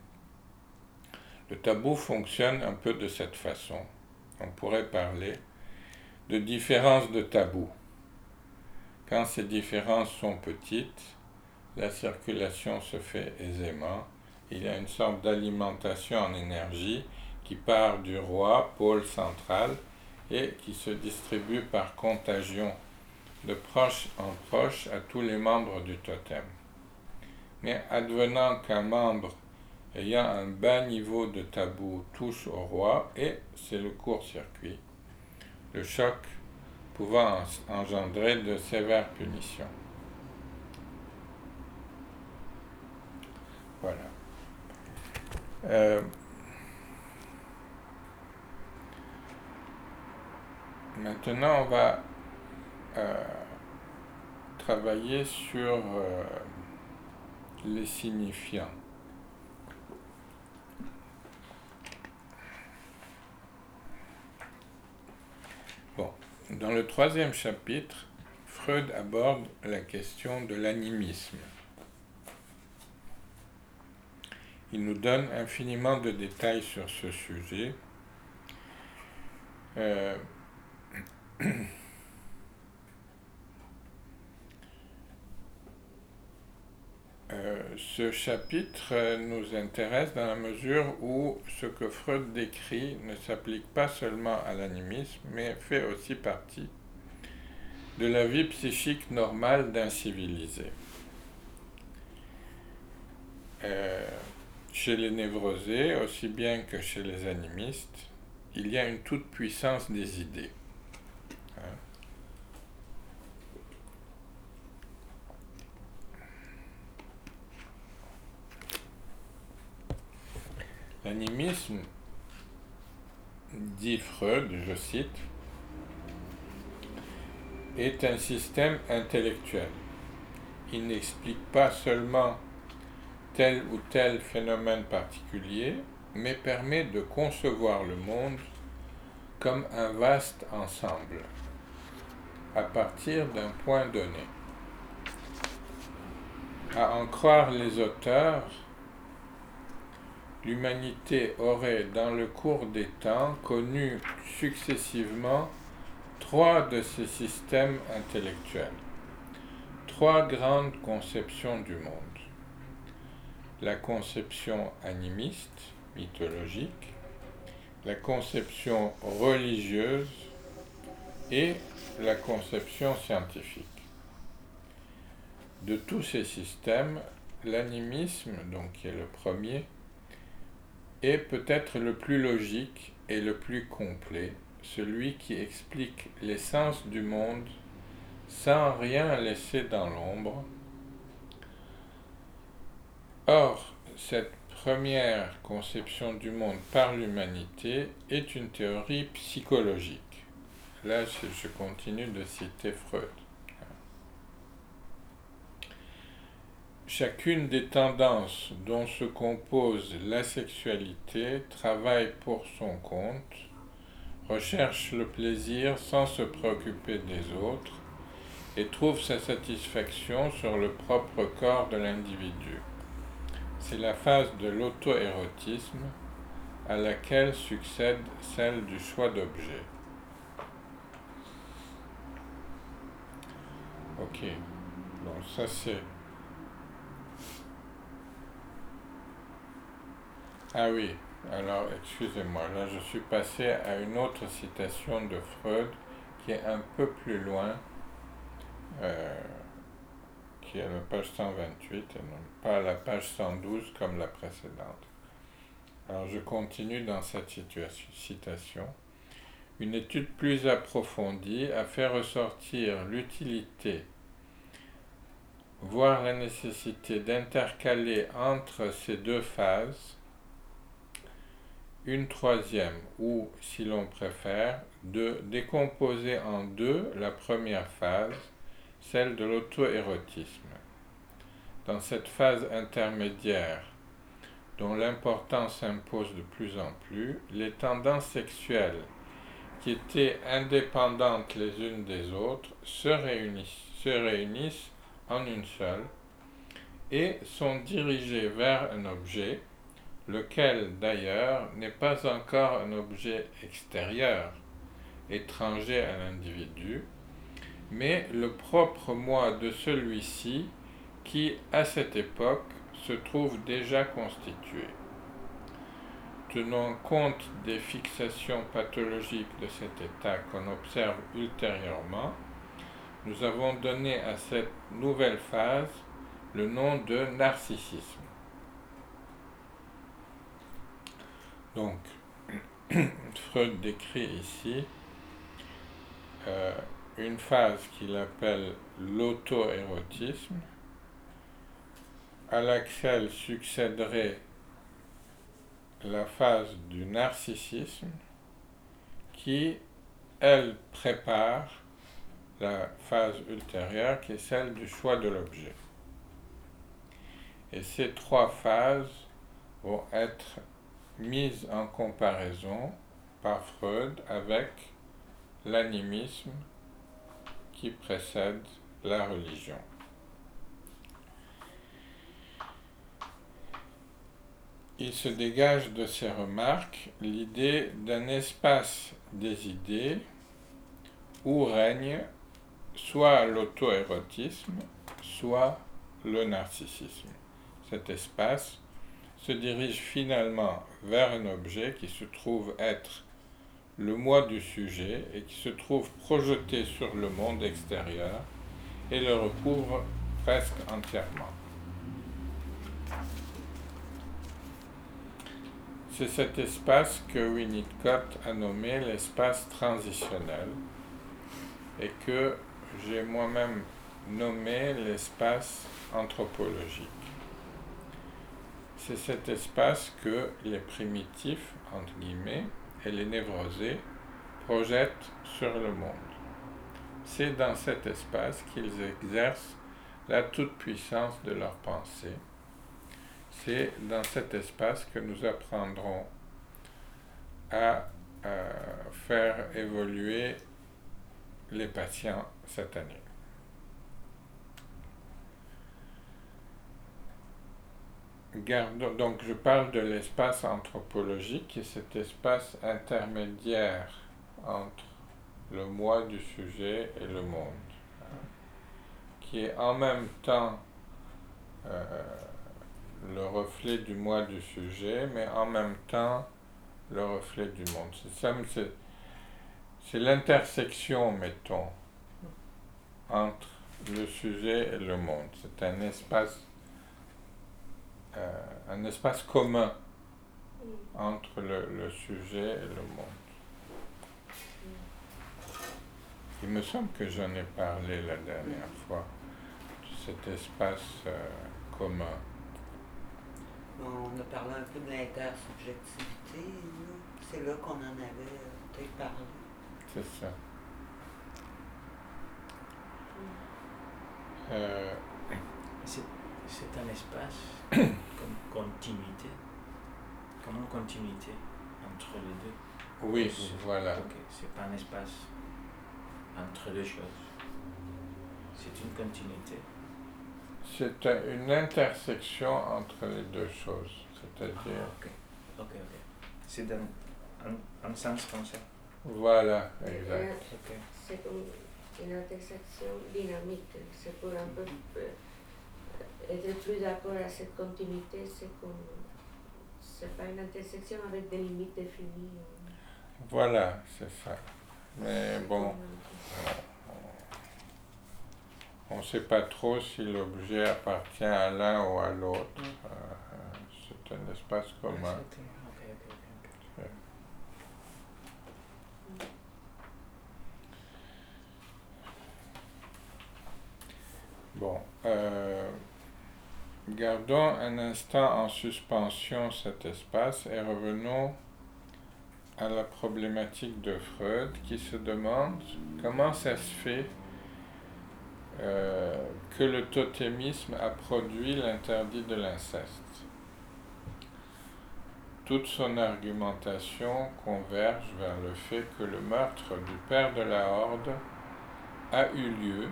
le tabou fonctionne un peu de cette façon. On pourrait parler de différences de tabou. Quand ces différences sont petites, la circulation se fait aisément. Il y a une sorte d'alimentation en énergie qui part du roi, pôle central, et qui se distribue par contagion de proche en proche à tous les membres du totem. Mais advenant qu'un membre ayant un bas niveau de tabou touche au roi, et c'est le court-circuit, le choc pouvant engendrer de sévères punitions. Voilà. Euh, maintenant, on va euh, travailler sur euh, les signifiants. Bon, dans le troisième chapitre, Freud aborde la question de l'animisme. Il nous donne infiniment de détails sur ce sujet. Euh, euh, ce chapitre nous intéresse dans la mesure où ce que Freud décrit ne s'applique pas seulement à l'animisme, mais fait aussi partie de la vie psychique normale d'un civilisé. Euh, Chez les névrosés, aussi bien que chez les animistes, il y a une toute-puissance des idées. Hein? L'animisme, dit Freud, je cite, est un système intellectuel. Il n'explique pas seulement tel ou tel phénomène particulier, mais permet de concevoir le monde comme un vaste ensemble, à partir d'un point donné. À en croire les auteurs, l'humanité aurait, dans le cours des temps, connu successivement trois de ces systèmes intellectuels, trois grandes conceptions du monde. La conception animiste, mythologique, la conception religieuse et la conception scientifique. De tous ces systèmes, l'animisme, donc qui est le premier, est peut-être le plus logique et le plus complet, celui qui explique l'essence du monde sans rien laisser dans l'ombre. Or, cette première conception du monde par l'humanité est une théorie psychologique. Là, je continue de citer Freud. Chacune des tendances dont se compose la sexualité travaille pour son compte, recherche le plaisir sans se préoccuper des autres et trouve sa satisfaction sur le propre corps de l'individu. C'est la phase de l'auto-érotisme à laquelle succède celle du choix d'objets. Ok, bon ça c'est... Ah oui, alors excusez-moi, là je suis passé à une autre citation de Freud qui est un peu plus loin, euh, qui est à la page cent vingt-huit et non pas à la page cent douze comme la précédente. Alors je continue dans cette citation. Une étude plus approfondie a fait ressortir l'utilité, voire la nécessité d'intercaler entre ces deux phases une troisième, ou, si l'on préfère, de décomposer en deux la première phase, celle de l'auto-érotisme. Dans cette phase intermédiaire, dont l'importance s'impose de plus en plus, les tendances sexuelles, qui étaient indépendantes les unes des autres, se réunissent, se réunissent en une seule et sont dirigées vers un objet, lequel d'ailleurs n'est pas encore un objet extérieur, étranger à l'individu, mais le propre moi de celui-ci qui, à cette époque, se trouve déjà constitué. Tenant compte des fixations pathologiques de cet état qu'on observe ultérieurement, nous avons donné à cette nouvelle phase le nom de narcissisme. Donc, Freud décrit ici euh, une phase qu'il appelle l'auto-érotisme, à laquelle succéderait la phase du narcissisme qui, elle, prépare la phase ultérieure qui est celle du choix de l'objet. Et ces trois phases vont être mises en comparaison par Freud avec l'animisme qui précède la religion. Il se dégage de ces remarques l'idée d'un espace des idées où règne soit l'auto-érotisme, soit le narcissisme. Cet espace se dirige finalement vers un objet qui se trouve être le moi du sujet et qui se trouve projeté sur le monde extérieur et le recouvre presque entièrement. C'est cet espace que Winnicott a nommé l'espace transitionnel et que j'ai moi-même nommé l'espace anthropologique. C'est cet espace que les primitifs, entre guillemets, et les névrosés projettent sur le monde. C'est dans cet espace qu'ils exercent la toute-puissance de leur pensée. C'est dans cet espace que nous apprendrons à euh, faire évoluer les patients cette année. Gardons, donc je parle de l'espace anthropologique, qui est cet espace intermédiaire entre le moi du sujet et le monde, qui est en même temps euh, le reflet du moi du sujet, mais en même temps le reflet du monde. C'est, c'est, c'est l'intersection, mettons, entre le sujet et le monde. C'est un espace, euh, un espace commun entre le, le sujet et le monde. Il me semble que j'en ai parlé la dernière fois, de cet espace euh, commun. On a parlé un peu de l'intersubjectivité, là. C'est là qu'on en avait peut-être parlé. C'est ça. Euh, c'est, c'est un espace comme continuité, comme une continuité entre les deux. Oui, c'est, voilà. Okay. C'est pas un espace entre deux choses. C'est une continuité. C'est une intersection entre les deux choses, c'est-à-dire... Ah, ok, ok, ok. C'est dans un, un sens comme ça. Voilà, exact. Okay. C'est comme une intersection dynamique. C'est pour un peu être plus d'accord à cette continuité. C'est comme... C'est pas une intersection avec des limites définies. Voilà, c'est ça. Mais bon... On ne sait pas trop si l'objet appartient à l'un ou à l'autre. Euh, c'est un espace commun. Okay, okay, okay. Bon, euh, gardons un instant en suspension cet espace et revenons à la problématique de Freud qui se demande comment ça se fait Euh, que le totémisme a produit l'interdit de l'inceste. toute son argumentation converge vers le fait que le meurtre du père de la Horde a eu lieu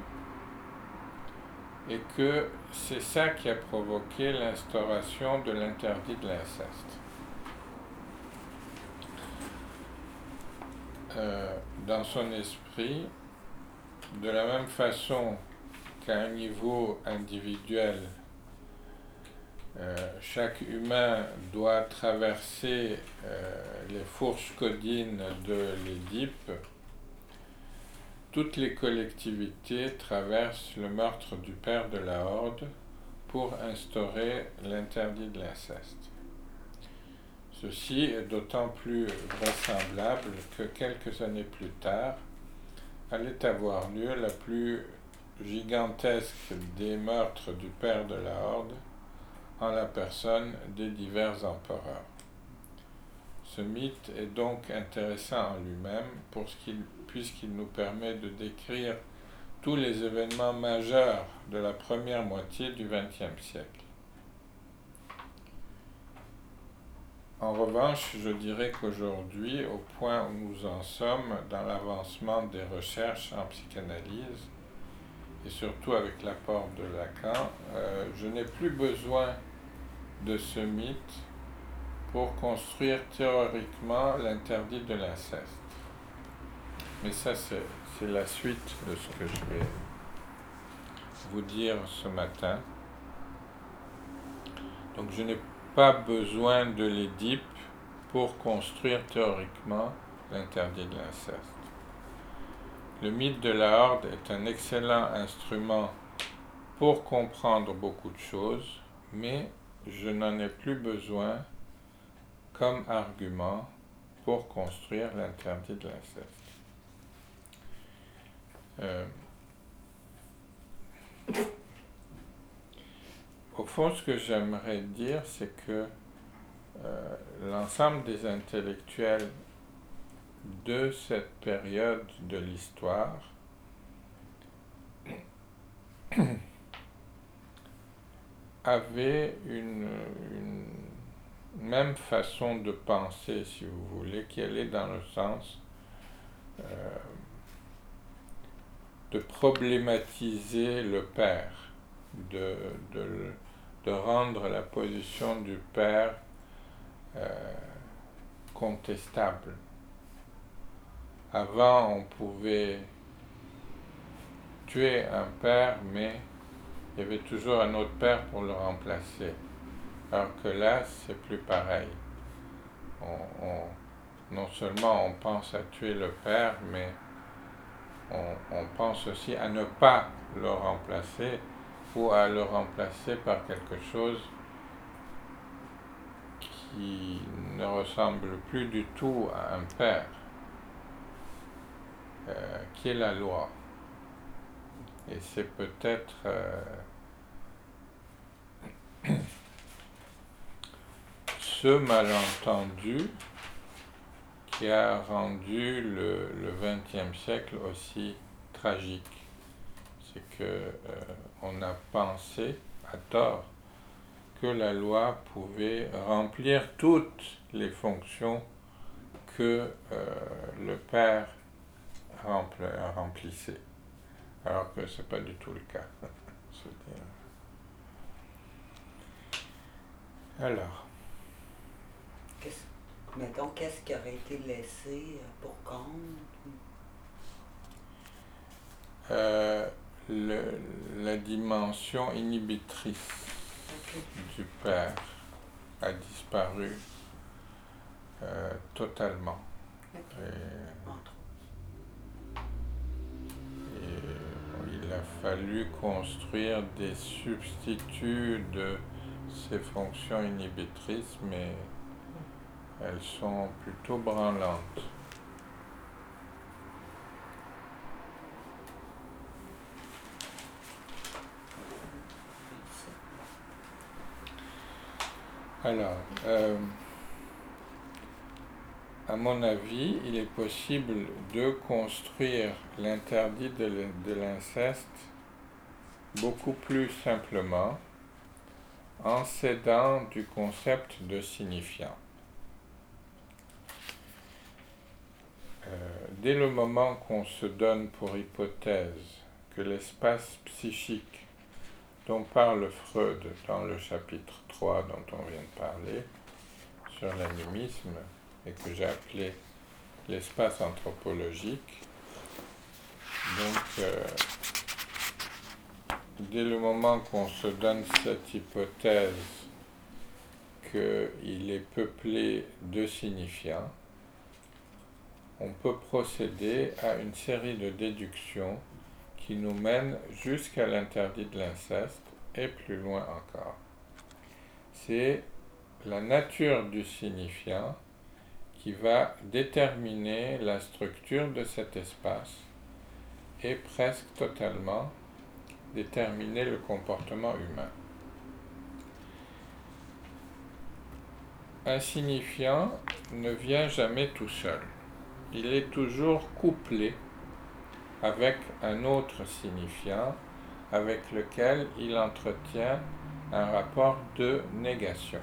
et que c'est ça qui a provoqué l'instauration de l'interdit de l'inceste. Euh, dans son esprit, de la même façon qu'à un niveau individuel, euh, chaque humain doit traverser euh, les fourches codines de l'Édipe, toutes les collectivités traversent le meurtre du père de la Horde pour instaurer l'interdit de l'inceste. Ceci est d'autant plus vraisemblable que quelques années plus tard, allait avoir lieu la plus gigantesque des meurtres du père de la Horde en la personne des divers empereurs. Ce mythe est donc intéressant en lui-même pour ce qu'il, puisqu'il nous permet de décrire tous les événements majeurs de la première moitié du vingtième siècle. En revanche, je dirais qu'aujourd'hui, au point où nous en sommes dans l'avancement des recherches en psychanalyse, et surtout avec l'apport de Lacan, euh, je n'ai plus besoin de ce mythe pour construire théoriquement l'interdit de l'inceste. Mais ça, c'est, c'est la suite de ce que je vais vous dire ce matin. Donc je n'ai pas besoin de l'Édipe pour construire théoriquement l'interdit de l'inceste. Le mythe de la Horde est un excellent instrument pour comprendre beaucoup de choses, mais je n'en ai plus besoin comme argument pour construire l'interdit de l'inceste. Euh, Au fond, ce que j'aimerais dire, c'est que euh, l'ensemble des intellectuels de cette période de l'histoire avaient une, une même façon de penser, si vous voulez, qui allait dans le sens euh, de problématiser le père, de, de, de rendre la position du père euh, contestable. Avant, on pouvait tuer un père, mais il y avait toujours un autre père pour le remplacer. Alors que là, c'est plus pareil. On, on, non seulement on pense à tuer le père, mais on, on pense aussi à ne pas le remplacer ou à le remplacer par quelque chose qui ne ressemble plus du tout à un père, euh, qui est la loi. Et c'est peut-être euh, ce malentendu qui a rendu le, le vingtième siècle aussi tragique. C'est que euh, on a pensé, à tort, que la loi pouvait remplir toutes les fonctions que euh, le père rempl- remplissait, alors que ce n'est pas du tout le cas. Alors. Qu'est-ce, mettons, qu'est-ce qui aurait été laissé pour compte? Euh, le, la dimension inhibitrice okay. du père a disparu euh, totalement. Okay. Et, et il a fallu construire des substituts de ces fonctions inhibitrices, mais elles sont plutôt branlantes. Alors, euh, à mon avis, il est possible de construire l'interdit de, de l'inceste beaucoup plus simplement en s'aidant du concept de signifiant. euh, dès le moment qu'on se donne pour hypothèse que l'espace psychique dont parle Freud dans le chapitre trois dont on vient de parler, sur l'animisme, et que j'ai appelé l'espace anthropologique, donc euh, dès le moment qu'on se donne cette hypothèse qu'il est peuplé de signifiants, on peut procéder à une série de déductions qui nous mènent jusqu'à l'interdit de l'inceste et plus loin encore. C'est la nature du signifiant qui va déterminer la structure de cet espace et presque totalement déterminer le comportement humain. Un signifiant ne vient jamais tout seul. Il est toujours couplé avec un autre signifiant avec lequel il entretient un rapport de négation.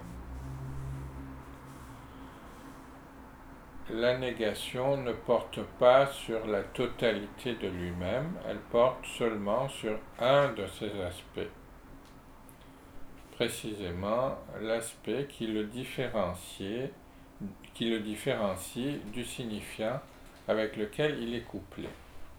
La négation ne porte pas sur la totalité de lui-même, elle porte seulement sur un de ses aspects. Précisément l'aspect qui le différencie, qui le différencie du signifiant avec lequel il est couplé.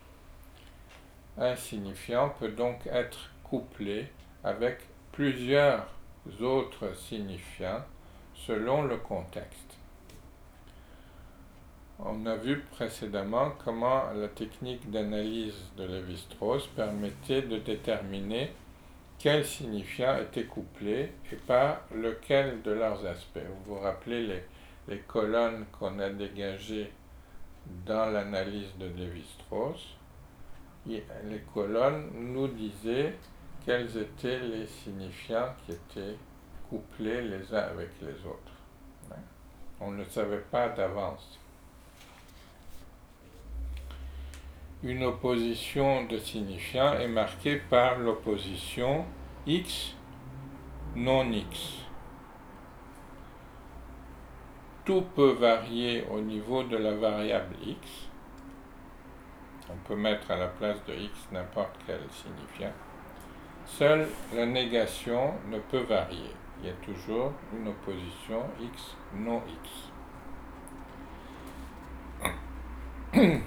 Un signifiant peut donc être couplé avec plusieurs autres signifiants selon le contexte. On a vu précédemment comment la technique d'analyse de Lévi-Strauss permettait de déterminer quel signifiant était couplé et par lequel de leurs aspects. Vous vous rappelez les, les colonnes qu'on a dégagées dans l'analyse de Lévi-Strauss. Les colonnes nous disaient quels étaient les signifiants qui étaient couplés les uns avec les autres. On ne le savait pas d'avance. Une opposition de signifiants est marquée par l'opposition X non X. Tout peut varier au niveau de la variable X. On peut mettre à la place de X n'importe quel signifiant. Seule la négation ne peut varier. Il y a toujours une opposition X non X.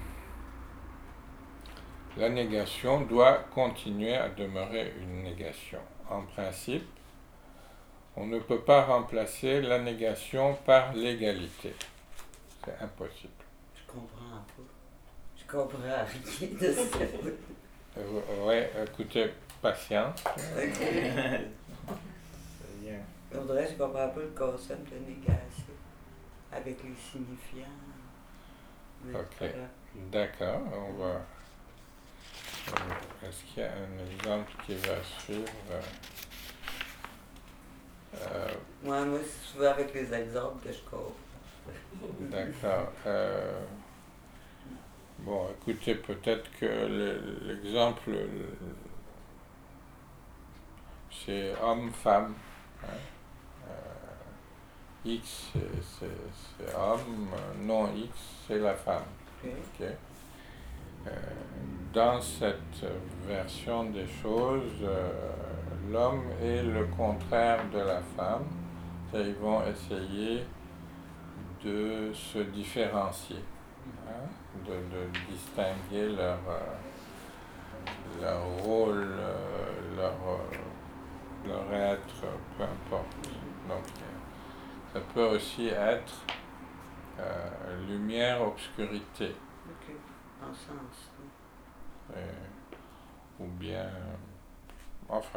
La négation doit continuer à demeurer une négation. En principe, on ne peut pas remplacer la négation par l'égalité. C'est impossible. Je comprends pas. Je comprends rien de ça. Euh, oui, écoutez, patience. Okay. On dirait que je comprends pas le concept de négation avec les signifiants. Mais ok, voilà. d'accord, on va... Est-ce qu'il y a un exemple qui va suivre? euh, Moi, moi c'est souvent avec les exemples que je comprends. D'accord. Euh, bon, écoutez, peut-être que le- l'exemple, c'est homme-femme. Hein. Euh, X, c'est- c'est c'est homme, non X, c'est la femme. Okay. Okay. Euh, dans cette version des choses, euh, l'homme est le contraire de la femme, et ils vont essayer de se différencier, hein, de, de distinguer leur, euh, leur rôle, euh, leur, euh, leur être, peu importe. Donc, ça peut aussi être euh, lumière, obscurité. Ok, en ce sens. Oui. Et, ou bien, enfin,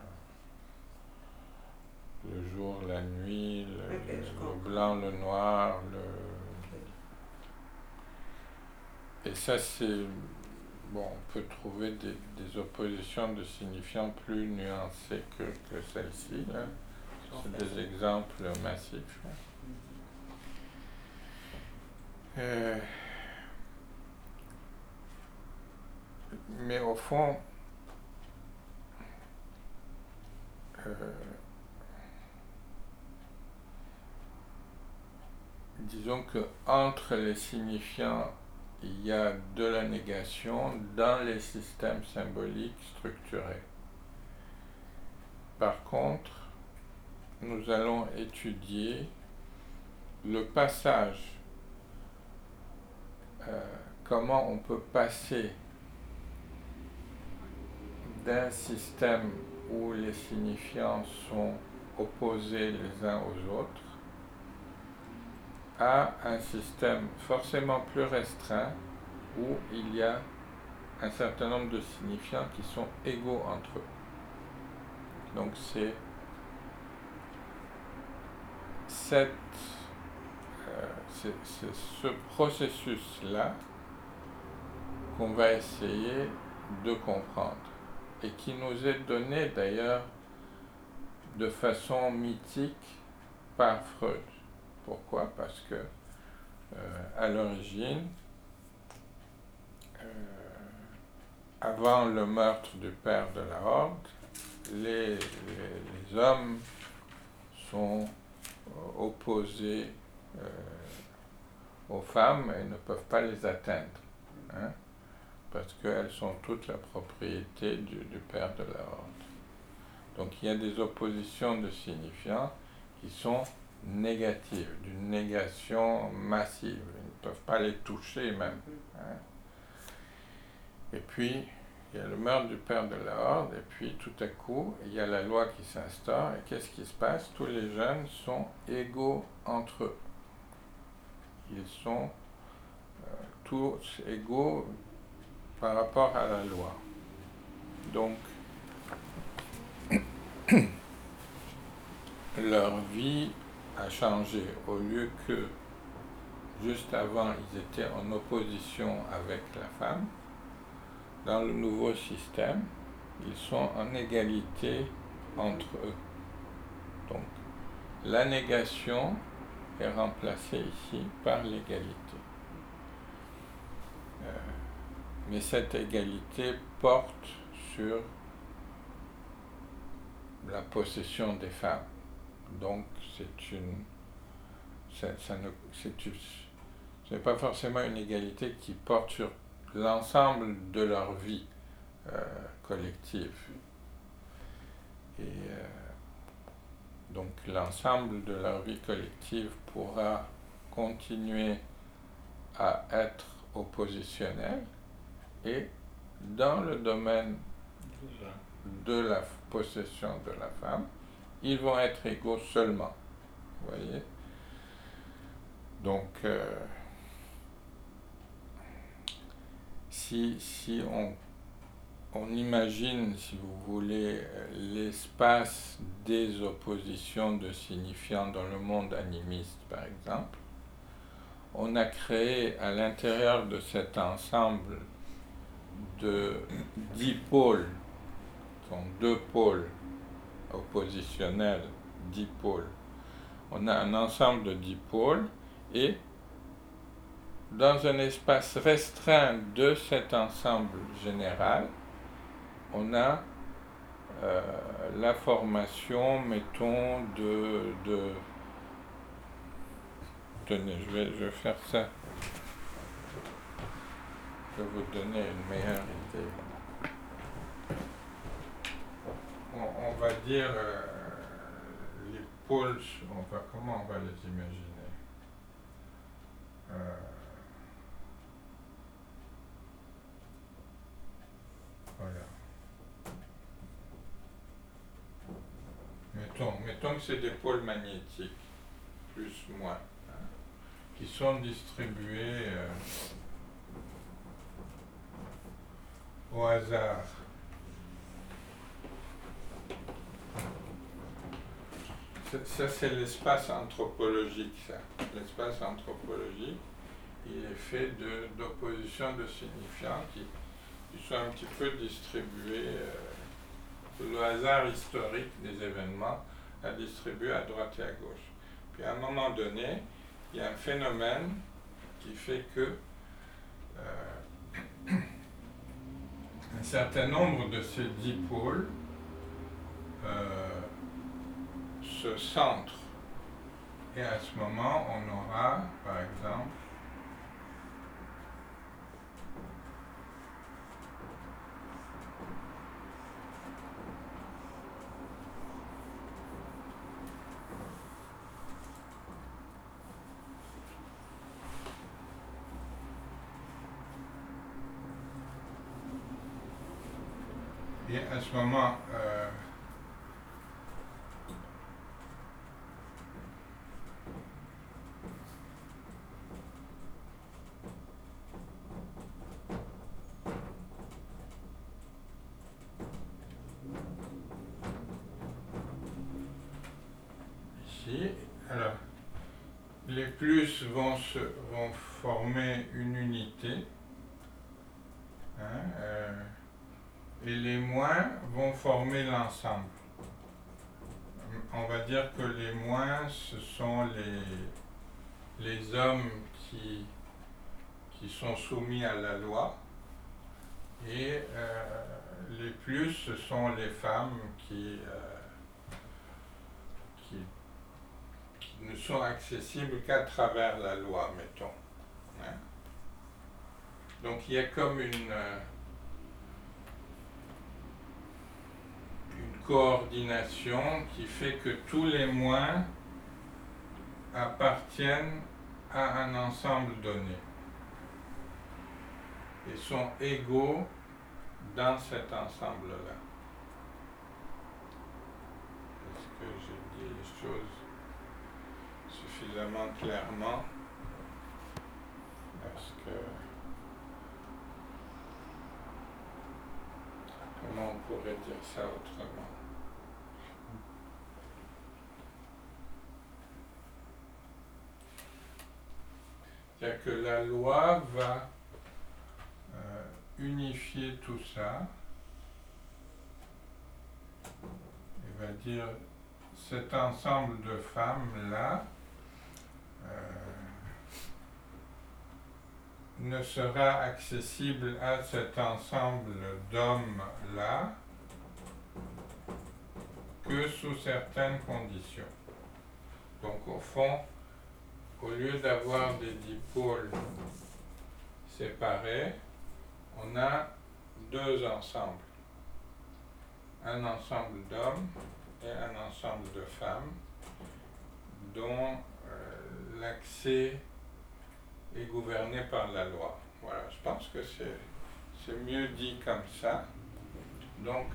le jour, la nuit, le, Ok, le- je le comprends. blanc, le noir, le... Ok. Et ça, c'est... Bon, on peut trouver des, des oppositions de signifiants plus nuancées que, que celle-ci, là. C'est des exemples massifs. Hein. Euh, mais au fond, euh, disons que entre les signifiants il y a de la négation dans les systèmes symboliques structurés. Par contre, nous allons étudier le passage, euh, comment on peut passer d'un système où les signifiants sont opposés les uns aux autres à un système forcément plus restreint où il y a un certain nombre de signifiants qui sont égaux entre eux. Donc c'est cette, euh, c'est, c'est ce processus-là qu'on va essayer de comprendre et qui nous est donné d'ailleurs de façon mythique par Freud. Pourquoi? Parce que euh, à l'origine, euh, avant le meurtre du père de la Horde, les, les, les hommes sont opposés euh, aux femmes et ne peuvent pas les atteindre, hein, parce qu'elles sont toutes la propriété du, du père de la Horde. Donc il y a des oppositions de signifiants qui sont négatives, d'une négation massive. Ils ne peuvent pas les toucher même. Hein. Et puis, il y a le meurtre du père de la Horde, et puis tout à coup, il y a la loi qui s'instaure, et qu'est-ce qui se passe? Tous les jeunes sont égaux entre eux. Ils sont euh, tous égaux par rapport à la loi. Donc, leur vie a changé. Au lieu que, juste avant, ils étaient en opposition avec la femme, dans le nouveau système, ils sont en égalité entre eux. Donc, la négation est remplacée ici par l'égalité. Euh, mais cette égalité porte sur la possession des femmes. Donc, c'est une, ça, ça ne, c'est, ce n'est pas forcément une égalité qui porte sur l'ensemble de leur vie euh, collective. Et euh, donc, l'ensemble de leur vie collective pourra continuer à être oppositionnel et dans le domaine de la possession de la femme, ils vont être égaux seulement. Vous voyez? Donc, euh, si, si on, on imagine, si vous voulez, l'espace des oppositions de signifiants dans le monde animiste, par exemple, on a créé à l'intérieur de cet ensemble de dix pôles, qui sont deux pôles oppositionnels, dix pôles. On a un ensemble de dix pôles et dans un espace restreint de cet ensemble général, on a euh, la formation, mettons, de, de... Tenez, je vais, je vais faire ça. Je vais vous donner une meilleure idée. On, on va dire euh, les pôles, on va, comment on va les imaginer? euh, Voilà. Mettons, mettons que c'est des pôles magnétiques, plus, moins, hein, qui sont distribués euh, au hasard. Ça, c'est l'espace anthropologique, ça. L'espace anthropologique, il est fait de, d'oppositions de signifiants qui, qui sont un petit peu distribués. Euh, le hasard historique des événements a distribué à droite et à gauche. Puis à un moment donné, il y a un phénomène qui fait que euh, un certain nombre de ces dix pôles euh, se centrent. Et à ce moment, on aura, par exemple, Et à ce moment, euh, ici, alors, les plus vont, se, vont former une unité, hein, euh, et les moins vont former l'ensemble. On va dire que les moins, ce sont les, les hommes qui, qui sont soumis à la loi, et euh, les plus, ce sont les femmes qui, euh, qui, qui ne sont accessibles qu'à travers la loi, mettons. Hein? Donc il y a comme une, euh, une coordination qui fait que tous les moins appartiennent à un ensemble donné et sont égaux dans cet ensemble-là. Est-ce que je dis les choses suffisamment clairement? Parce que comment on pourrait dire ça autrement? C'est-à-dire que la loi va euh, unifier tout ça et va dire cet ensemble de femmes-là euh, ne sera accessible à cet ensemble d'hommes-là que sous certaines conditions. Donc au fond, au lieu d'avoir des dipôles séparés, on a deux ensembles. Un ensemble d'hommes et un ensemble de femmes dont euh, l'accès est gouverné par la loi. Voilà, je pense que c'est, c'est mieux dit comme ça. Donc,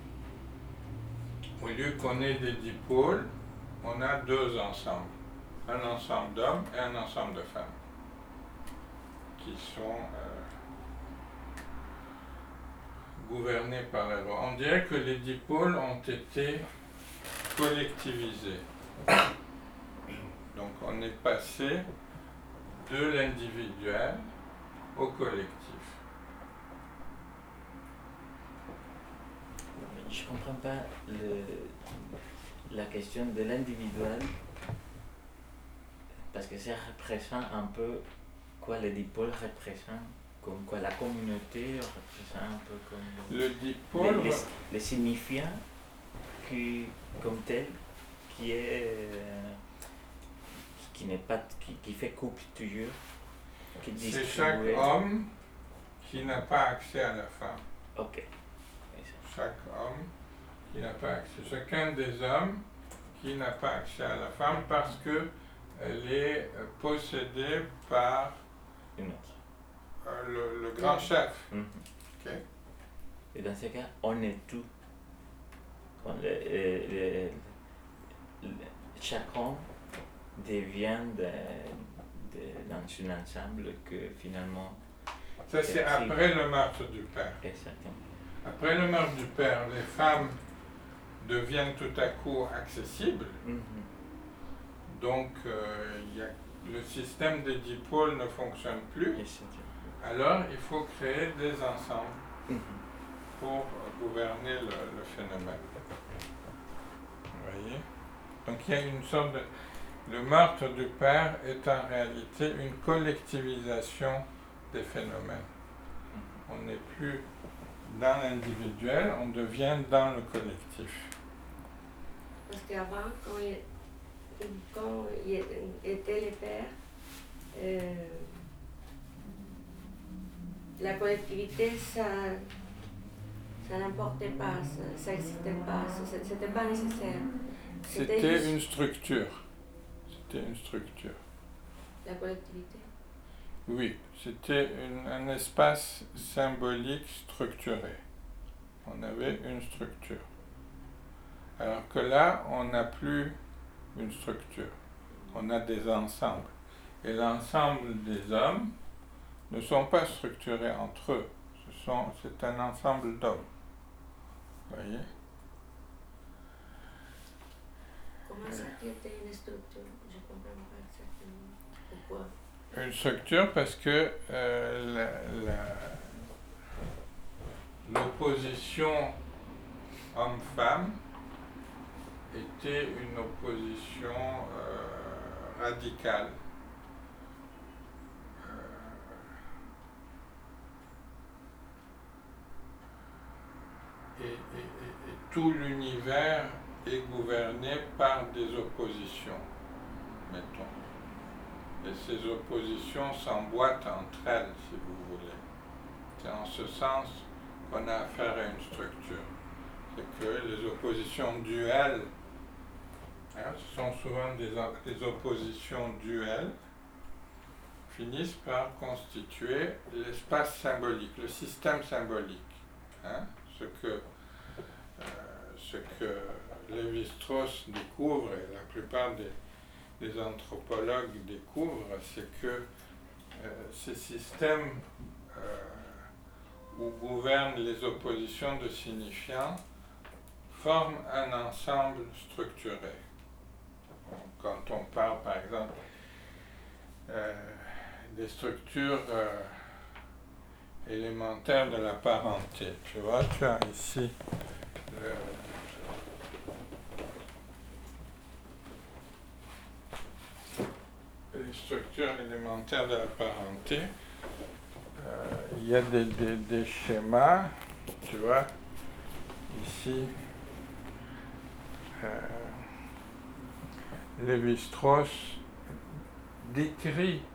au lieu qu'on ait des dipôles, on a deux ensembles. Un ensemble d'hommes et un ensemble de femmes qui sont euh, gouvernés par la loi. On dirait que les dipôles ont été collectivisés. Donc on est passé de l'individuel au collectif. Je ne comprends pas le, la question de l'individuel, parce que ça représente un peu quoi le dipôle représente, comme quoi la communauté représente un peu comme le dipôle, les, les, les signifiants qui, comme tel, qui est euh, qui n'est pas qui, qui fait couple toujours, qui c'est chaque homme qui n'a pas accès à la femme. Ok. Chaque homme qui n'a pas accès, chacun des hommes qui n'a pas accès à la femme parce que elle est possédée par une autre. Euh, le, le grand chef. Mm-hmm. Okay. Et dans ce cas, on est tout. On, le, le, le, chaque homme devient de, de, dans un ensemble que finalement... Ça c'est après le meurtre du père. Exactement. Après le meurtre du père, les femmes deviennent tout à coup accessibles. Mm-hmm. Donc, euh, y a, le système des dipôles ne fonctionne plus. Alors, il faut créer des ensembles mm-hmm. pour gouverner le, le phénomène. Vous voyez? Donc, il y a une sorte de... Le meurtre du père est en réalité une collectivisation des phénomènes. Mm-hmm. On n'est plus dans l'individuel, on devient dans le collectif. Parce qu'avant, quand il, quand il était les pères, euh, la collectivité, ça, ça n'importait pas, ça n'existait pas, ce n'était pas nécessaire. C'était, C'était une structure. C'était une structure. La collectivité? Oui, c'était une, un espace symbolique structuré. on avait une structure. Alors que là, on n'a plus une structure, on a des ensembles. Et l'ensemble des hommes ne sont pas structurés entre eux, ce sont, c'est un ensemble d'hommes. Vous voyez? Comment ça qui était une structure? Je ne comprends pas exactement pourquoi. Une structure parce que euh, la, la, l'opposition homme-femme était une opposition euh, radicale. Et, et, et, et tout l'univers est gouverné par des oppositions, mettons. Et ces oppositions s'emboîtent entre elles, si vous voulez. C'est en ce sens qu'on a affaire à une structure. C'est que les oppositions duelles, hein, ce sont souvent des, des oppositions duelles, finissent par constituer l'espace symbolique, le système symbolique. Hein, ce que, euh, ce que Lévi-Strauss découvre, et la plupart des, des anthropologues découvrent, c'est que euh, ces systèmes euh, où gouvernent les oppositions de signifiants forment un ensemble structuré. Quand on parle, par exemple, euh, des structures euh, élémentaires de la parenté, tu vois, tu as ici le, les structures élémentaires de la parenté. Euh, il y a des, des, des schémas, tu vois, ici, euh, Lévi-Strauss décrit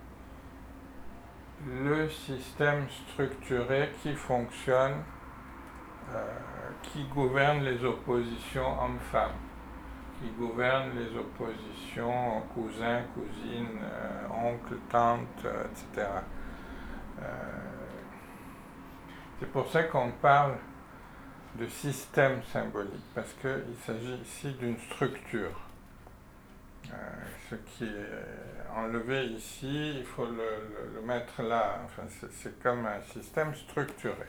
le système structuré qui fonctionne, euh, qui gouverne les oppositions hommes-femmes, qui gouverne les oppositions cousins, cousines, euh, oncles, tantes, euh, et cetera. Euh, c'est pour ça qu'on parle de système symbolique, parce qu'il s'agit ici d'une structure. Euh, ce qui est enlevé ici, il faut le, le, le mettre là. Enfin, c'est, c'est comme un système structuré.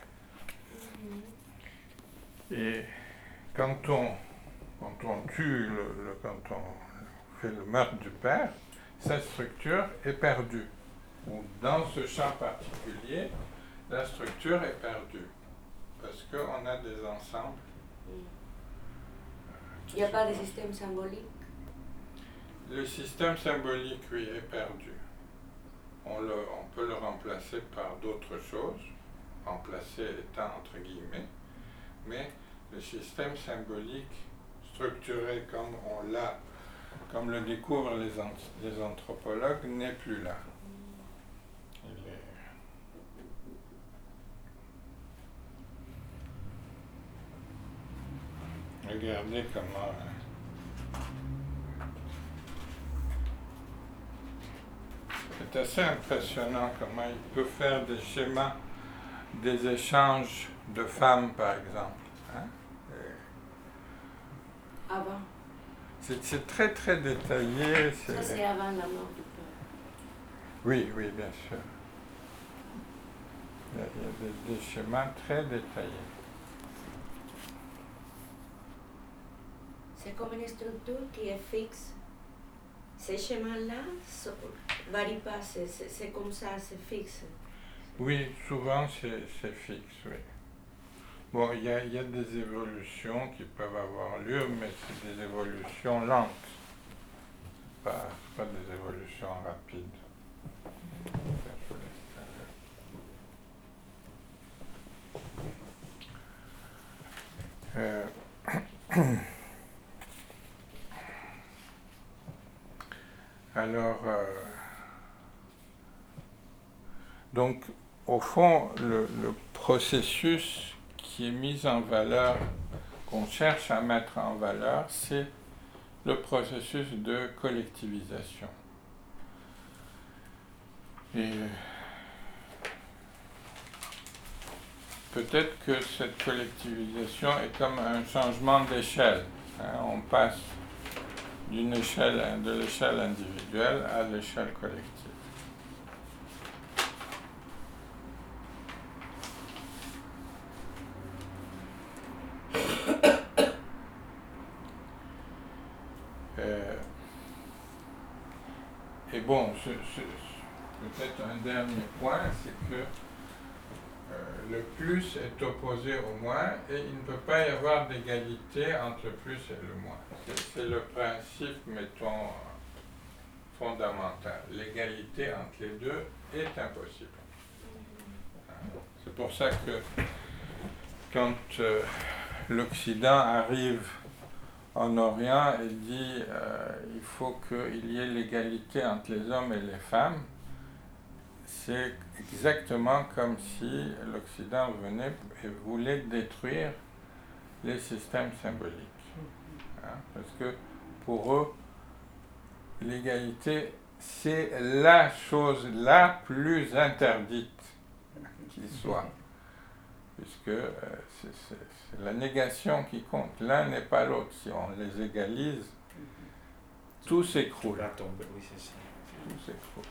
Et quand on, quand on tue, le, le, quand on fait le meurtre du père, cette structure est perdue. Ou dans ce champ particulier, la structure est perdue. Parce qu'on a des ensembles. Il n'y a pas de système symbolique? Le système symbolique, oui, est perdu. On, le, on peut le remplacer par d'autres choses, remplacer étant entre guillemets, mais le système symbolique structuré comme on l'a, comme le découvrent les, an- les anthropologues, n'est plus là. Il est... Regardez comment... C'est assez impressionnant comment il peut faire des schémas, des échanges de femmes, par exemple. Hein? Avant. C'est, c'est très très détaillé. C'est... Ça, c'est avant la mort du père. Oui, oui, bien sûr. Il y a, il y a des, des schémas très détaillés. C'est comme une structure qui est fixe. Ces schémas-là ne varient pas, c'est, c'est, c'est comme ça, c'est fixe. Oui, souvent c'est, c'est fixe, oui. Bon, il y a, il y a des évolutions qui peuvent avoir lieu, mais c'est des évolutions lentes, pas, pas des évolutions rapides. Euh, Alors, euh, donc, au fond, le, le processus qui est mis en valeur, qu'on cherche à mettre en valeur, c'est le processus de collectivisation. Et peut-être que cette collectivisation est comme un changement d'échelle. Hein, on passe d'une échelle, de l'échelle individuelle à l'échelle collective. Euh, et bon, je, je, peut-être un dernier point, c'est que euh, le plus est opposé au moins et il ne peut pas y avoir d'égalité entre le plus et le moins. C'est, c'est le principe, mettons, fondamental. L'égalité entre les deux est impossible. C'est pour ça que quand euh, l'Occident arrive en Orient et dit euh, il faut qu'il y ait l'égalité entre les hommes et les femmes, c'est exactement comme si l'Occident venait et voulait détruire les systèmes symboliques. Hein, parce que pour eux, l'égalité, c'est la chose la plus interdite qui soit. Puisque euh, c'est, c'est, c'est la négation qui compte. L'un n'est pas l'autre. Si on les égalise, tout s'écroule. Tout oui, c'est ça. Tout s'écroule.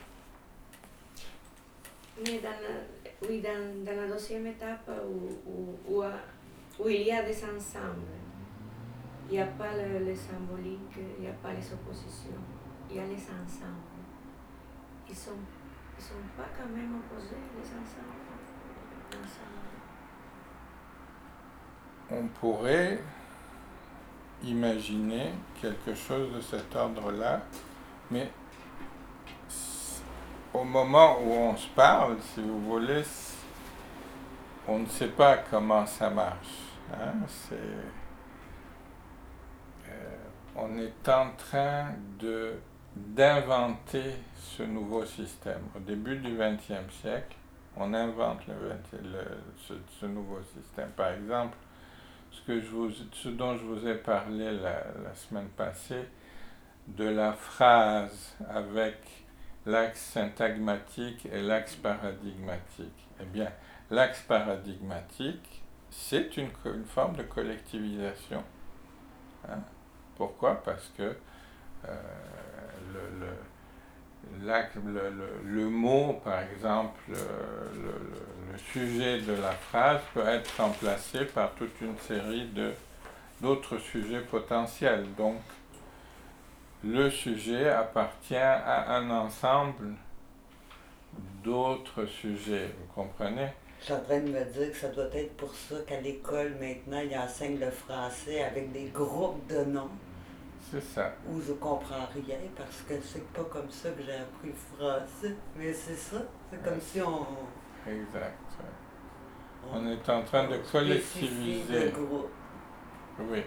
Mais dans la, oui, dans, dans la deuxième étape où, où, où, où il y a des ensembles, il n'y a pas le, le symbolique, il n'y a pas les oppositions, il y a les ensembles. Ils ne sont, ils sont pas quand même opposés, les ensembles. ensemble. On pourrait imaginer quelque chose de cet ordre-là, mais au moment où on se parle, si vous voulez, on ne sait pas comment ça marche. Hein? C'est, euh, on est en train de, d'inventer ce nouveau système. Au début du vingtième siècle, on invente le, le, ce, ce nouveau système. Par exemple, ce, que je vous, ce dont je vous ai parlé la, la semaine passée, de la phrase avec l'axe syntagmatique et l'axe paradigmatique. Eh bien, l'axe paradigmatique, c'est une, une forme de collectivisation. Hein? Pourquoi? Parce que euh, le, le, l'axe, le, le, le mot, par exemple, le, le, le sujet de la phrase peut être remplacé par toute une série de, d'autres sujets potentiels. Donc, le sujet appartient à un ensemble d'autres sujets, vous comprenez? Je suis en train de me dire que ça doit être pour ça qu'à l'école, maintenant, ils enseignent le français avec des groupes de noms. C'est ça. Où je comprends rien, parce que c'est pas comme ça que j'ai appris le français. Mais c'est ça, c'est comme si on... Exact. On, on est en train de collectiviser. Le groupe. Oui.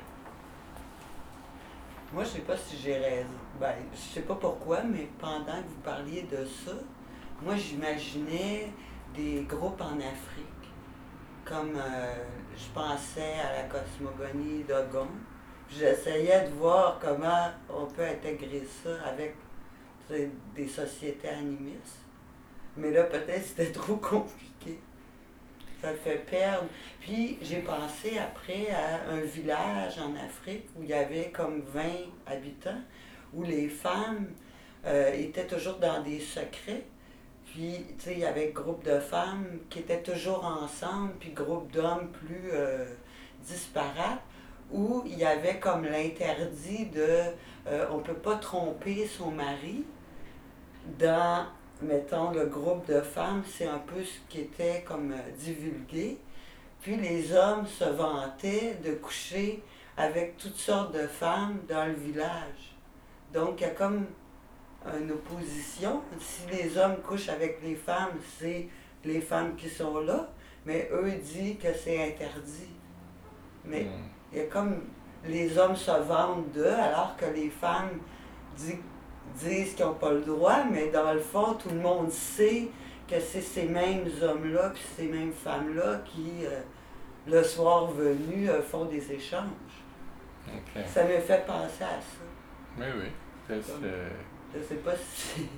Moi, je sais pas si j'ai raison. Ben, je sais pas pourquoi, mais pendant que vous parliez de ça, moi, j'imaginais des groupes en Afrique. Comme euh, je pensais à la cosmogonie d'Ogon. J'essayais de voir comment on peut intégrer ça avec des sociétés animistes. Mais là, peut-être c'était trop compliqué. Ça me fait perdre. Puis j'ai pensé après à un village en Afrique où il y avait comme vingt habitants, où les femmes euh, étaient toujours dans des secrets. Puis, tu sais, il y avait groupe de femmes qui étaient toujours ensemble, puis groupe d'hommes plus euh, disparates, où il y avait comme l'interdit de euh, on ne peut pas tromper son mari. Dans, mettons, le groupe de femmes, c'est un peu ce qui était comme euh, divulgué. Puis les hommes se vantaient de coucher avec toutes sortes de femmes dans le village. Donc il y a comme une opposition. Si les hommes couchent avec les femmes, c'est les femmes qui sont là, mais eux disent que c'est interdit. Mais mm. il y a comme les hommes se vantent d'eux, alors que les femmes disent, disent qu'ils n'ont pas le droit, mais dans le fond, tout le monde sait que c'est ces mêmes hommes-là puis ces mêmes femmes-là qui, euh, le soir venu, euh, font des échanges. Okay. Ça me fait penser à ça. Oui, oui. C'est, Comme, je sais pas si...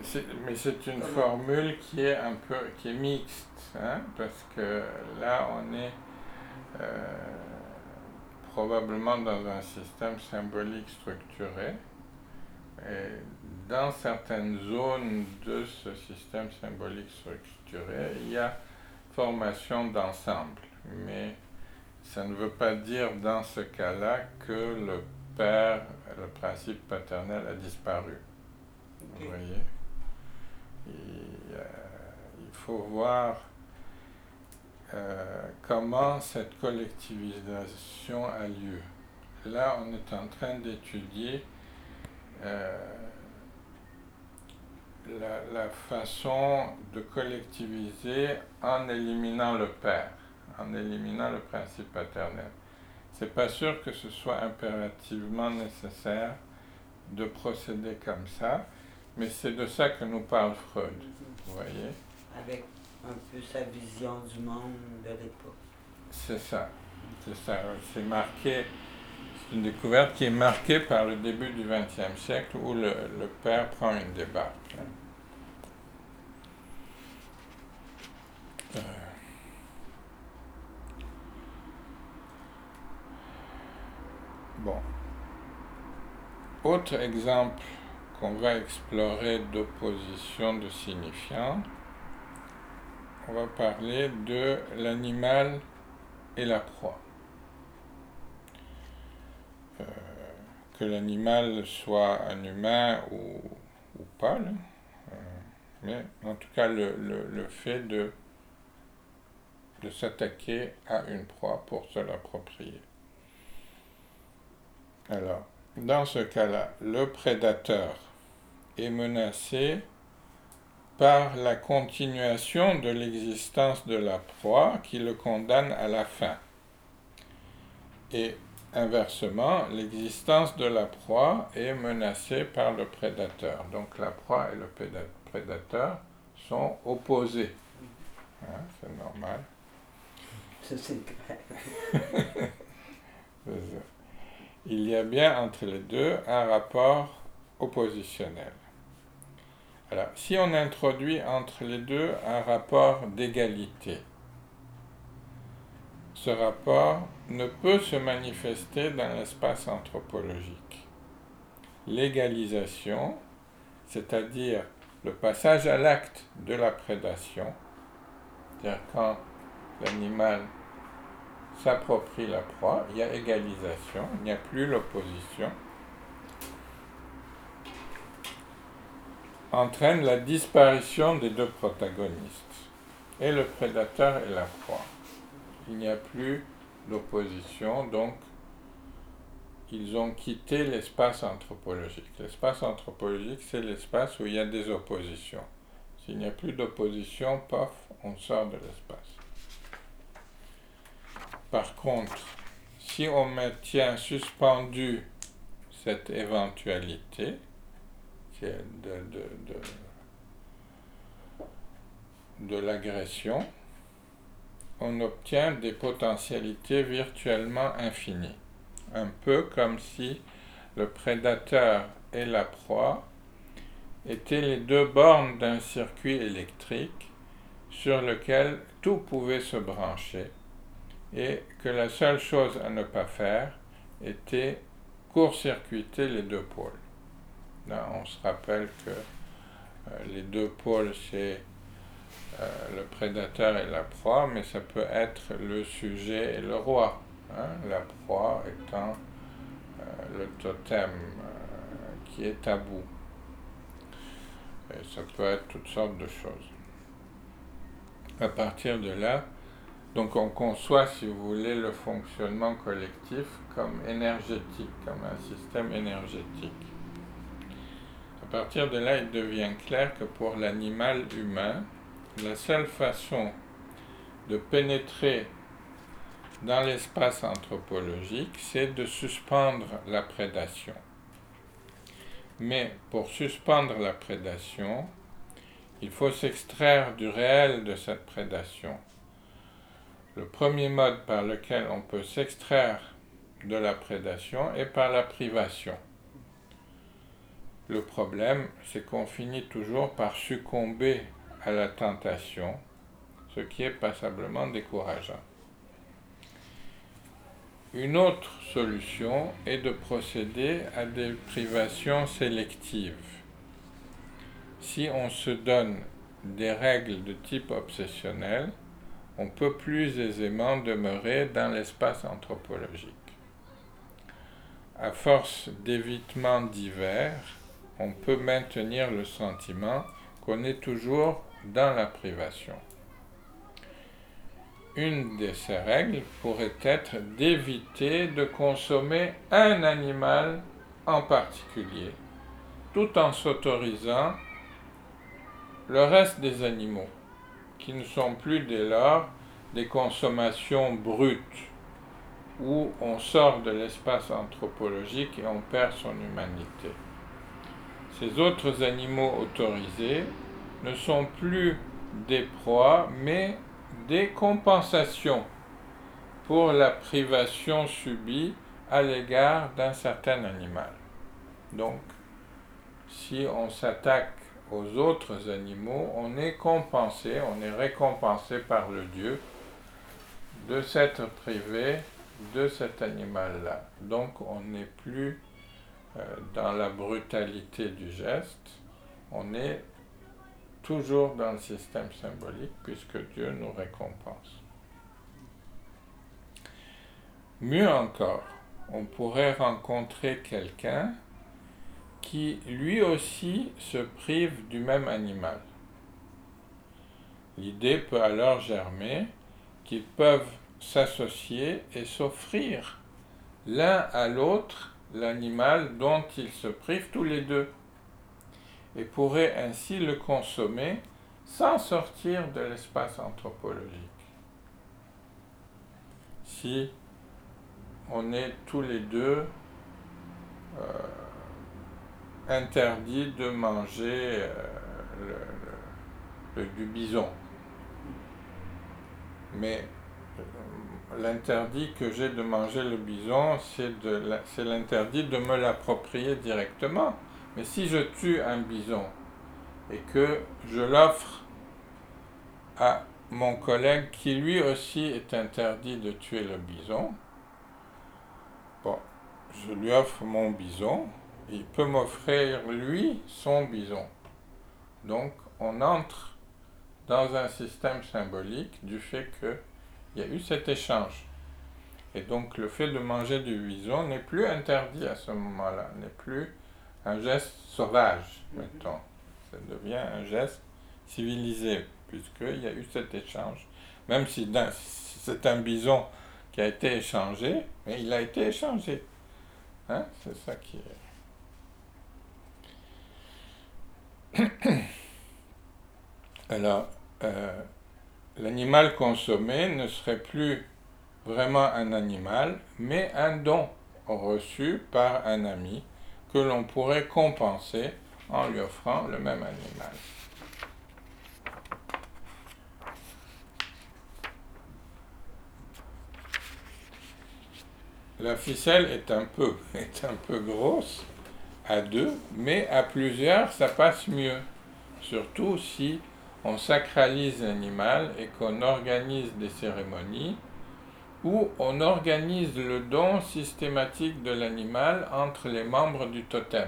c'est, mais c'est une formule qui est un peu, qui est mixte, hein, parce que là, on est euh, probablement dans un système symbolique structuré, et dans certaines zones de ce système symbolique structuré, il y a formation d'ensemble, mais ça ne veut pas dire dans ce cas-là que le père, le principe paternel a disparu. Vous voyez? Et, euh, il faut voir euh, comment cette collectivisation a lieu. Là, on est en train d'étudier euh, la, la façon de collectiviser en éliminant le père, en éliminant le principe paternel. C'est pas sûr que ce soit impérativement nécessaire de procéder comme ça, mais c'est de ça que nous parle Freud, vous voyez? Avec un peu sa vision du monde de l'époque. C'est ça, c'est ça. C'est marqué, c'est une découverte qui est marquée par le début du vingtième siècle où le, le père prend une débarque. Euh. Bon. Autre exemple qu'on va explorer d'opposition de signifiants, on va parler de l'animal et la proie. Euh, que l'animal soit un humain ou, ou pas, là. Euh, mais en tout cas le, le, le fait de, de s'attaquer à une proie pour se l'approprier. Alors, dans ce cas-là, le prédateur est menacé par la continuation de l'existence de la proie qui le condamne à la faim. Et inversement, l'existence de la proie est menacée par le prédateur. Donc la proie et le prédateur sont opposés. Hein, c'est normal. Ça, c'est clair. Il y a bien entre les deux un rapport oppositionnel. Alors, si on introduit entre les deux un rapport d'égalité, ce rapport ne peut se manifester dans l'espace anthropologique. L'égalisation, c'est-à-dire le passage à l'acte de la prédation, c'est-à-dire quand l'animal s'approprie la proie, il y a égalisation, il n'y a plus l'opposition, entraîne la disparition des deux protagonistes, et le prédateur et la proie. Il n'y a plus d'opposition, donc ils ont quitté l'espace anthropologique. L'espace anthropologique, c'est l'espace où il y a des oppositions. S'il n'y a plus d'opposition, paf, on sort de l'espace. Par contre, si on maintient suspendu cette éventualité, qui est de, de, de, de l'agression, on obtient des potentialités virtuellement infinies. Un peu comme si le prédateur et la proie étaient les deux bornes d'un circuit électrique sur lequel tout pouvait se brancher et que la seule chose à ne pas faire était court-circuiter les deux pôles. Là, on se rappelle que euh, les deux pôles, c'est euh, le prédateur et la proie, mais ça peut être le sujet et le roi, hein, la proie étant euh, le totem euh, qui est tabou. Et ça peut être toutes sortes de choses. À partir de là, donc on conçoit, si vous voulez, le fonctionnement collectif comme énergétique, comme un système énergétique. À partir de là, il devient clair que pour l'animal humain, la seule façon de pénétrer dans l'espace anthropologique, c'est de suspendre la prédation. Mais pour suspendre la prédation, il faut s'extraire du réel de cette prédation. Le premier mode par lequel on peut s'extraire de la prédation est par la privation. le problème, c'est qu'on finit toujours par succomber à la tentation, ce qui est passablement décourageant. Une autre solution est de procéder à des privations sélectives. Si on se donne des règles de type obsessionnel, on peut plus aisément demeurer dans l'espace anthropologique. À force d'évitements divers, on peut maintenir le sentiment qu'on est toujours dans la privation. Une de ces règles pourrait être d'éviter de consommer un animal en particulier, tout en s'autorisant le reste des animaux, qui ne sont plus dès lors des consommations brutes, où on sort de l'espace anthropologique et on perd son humanité. Ces autres animaux autorisés ne sont plus des proies, mais des compensations pour la privation subie à l'égard d'un certain animal. Donc, si on s'attaque aux autres animaux, on est compensé, on est récompensé par le Dieu de s'être privé de cet animal-là. Donc, on n'est plus euh, dans la brutalité du geste, on est toujours dans le système symbolique, puisque Dieu nous récompense. Mieux encore, on pourrait rencontrer quelqu'un qui lui aussi se prive du même animal. L'idée peut alors germer qu'ils peuvent s'associer et s'offrir l'un à l'autre l'animal dont ils se privent tous les deux, et pourraient ainsi le consommer sans sortir de l'espace anthropologique. Si on est tous les deux euh, interdits de manger euh, le, le, le, du bison, mais euh, l'interdit que j'ai de manger le bison, c'est, de la, c'est l'interdit de me l'approprier directement. Mais si je tue un bison et que je l'offre à mon collègue qui lui aussi est interdit de tuer le bison, bon, je lui offre mon bison, il peut m'offrir lui son bison. Donc on entre dans un système symbolique du fait qu'il y a eu cet échange. Et donc le fait de manger du bison n'est plus interdit à ce moment-là, n'est plus un geste sauvage, mettons. Ça devient un geste civilisé, puisqu'il y a eu cet échange. Même si c'est un bison qui a été échangé, mais il a été échangé. Hein? C'est ça qui est. Alors, euh, l'animal consommé ne serait plus vraiment un animal, mais un don reçu par un ami que l'on pourrait compenser en lui offrant le même animal. La ficelle est un peu, est un peu grosse à deux, mais à plusieurs, ça passe mieux. Surtout si on sacralise l'animal et qu'on organise des cérémonies où on organise le don systématique de l'animal entre les membres du totem.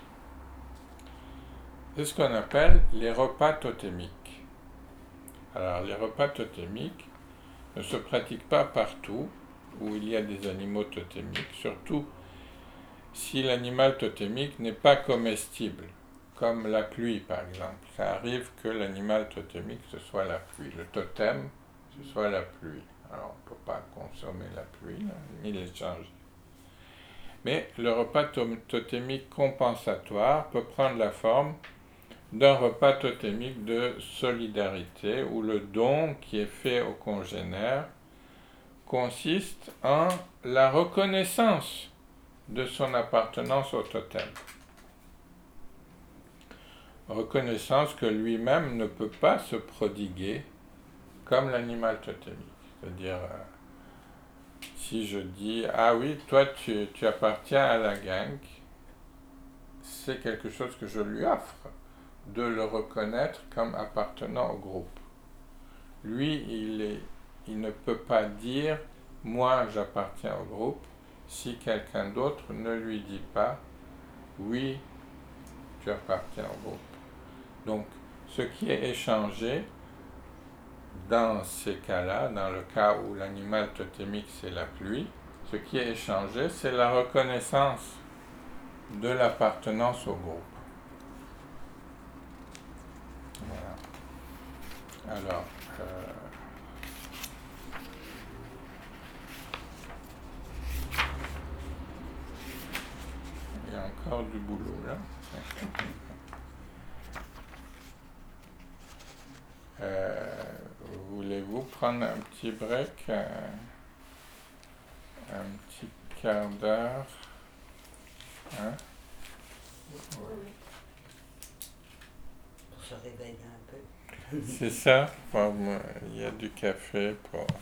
C'est ce qu'on appelle les repas totémiques. Alors, les repas totémiques ne se pratiquent pas partout où il y a des animaux totémiques, surtout si l'animal totémique n'est pas comestible, comme la pluie par exemple. Ça arrive que l'animal totémique, ce soit la pluie, le totem, ce soit la pluie. Alors, on ne peut pas consommer la pluie, là, ni l'échanger. Mais le repas totémique compensatoire peut prendre la forme d'un repas totémique de solidarité, où le don qui est fait aux congénères consiste en la reconnaissance de son appartenance au totem. Reconnaissance que lui-même ne peut pas se prodiguer comme l'animal totémique. C'est-à-dire, euh, si je dis « Ah oui, toi tu, tu appartiens à la gang », c'est quelque chose que je lui offre, de le reconnaître comme appartenant au groupe. Lui, il, est, il ne peut pas dire « moi, j'appartiens au groupe » si quelqu'un d'autre ne lui dit pas « oui, tu appartiens au groupe ». Donc, ce qui est échangé dans ces cas-là, dans le cas où l'animal totémique c'est la pluie, ce qui est échangé, c'est la reconnaissance de l'appartenance au groupe. Voilà. Alors, euh, il y a encore du boulot là. Euh, voulez-vous prendre un petit break, un, un petit quart d'heure, hein? Pour se réveiller un peu. C'est ça, il y a du café pour...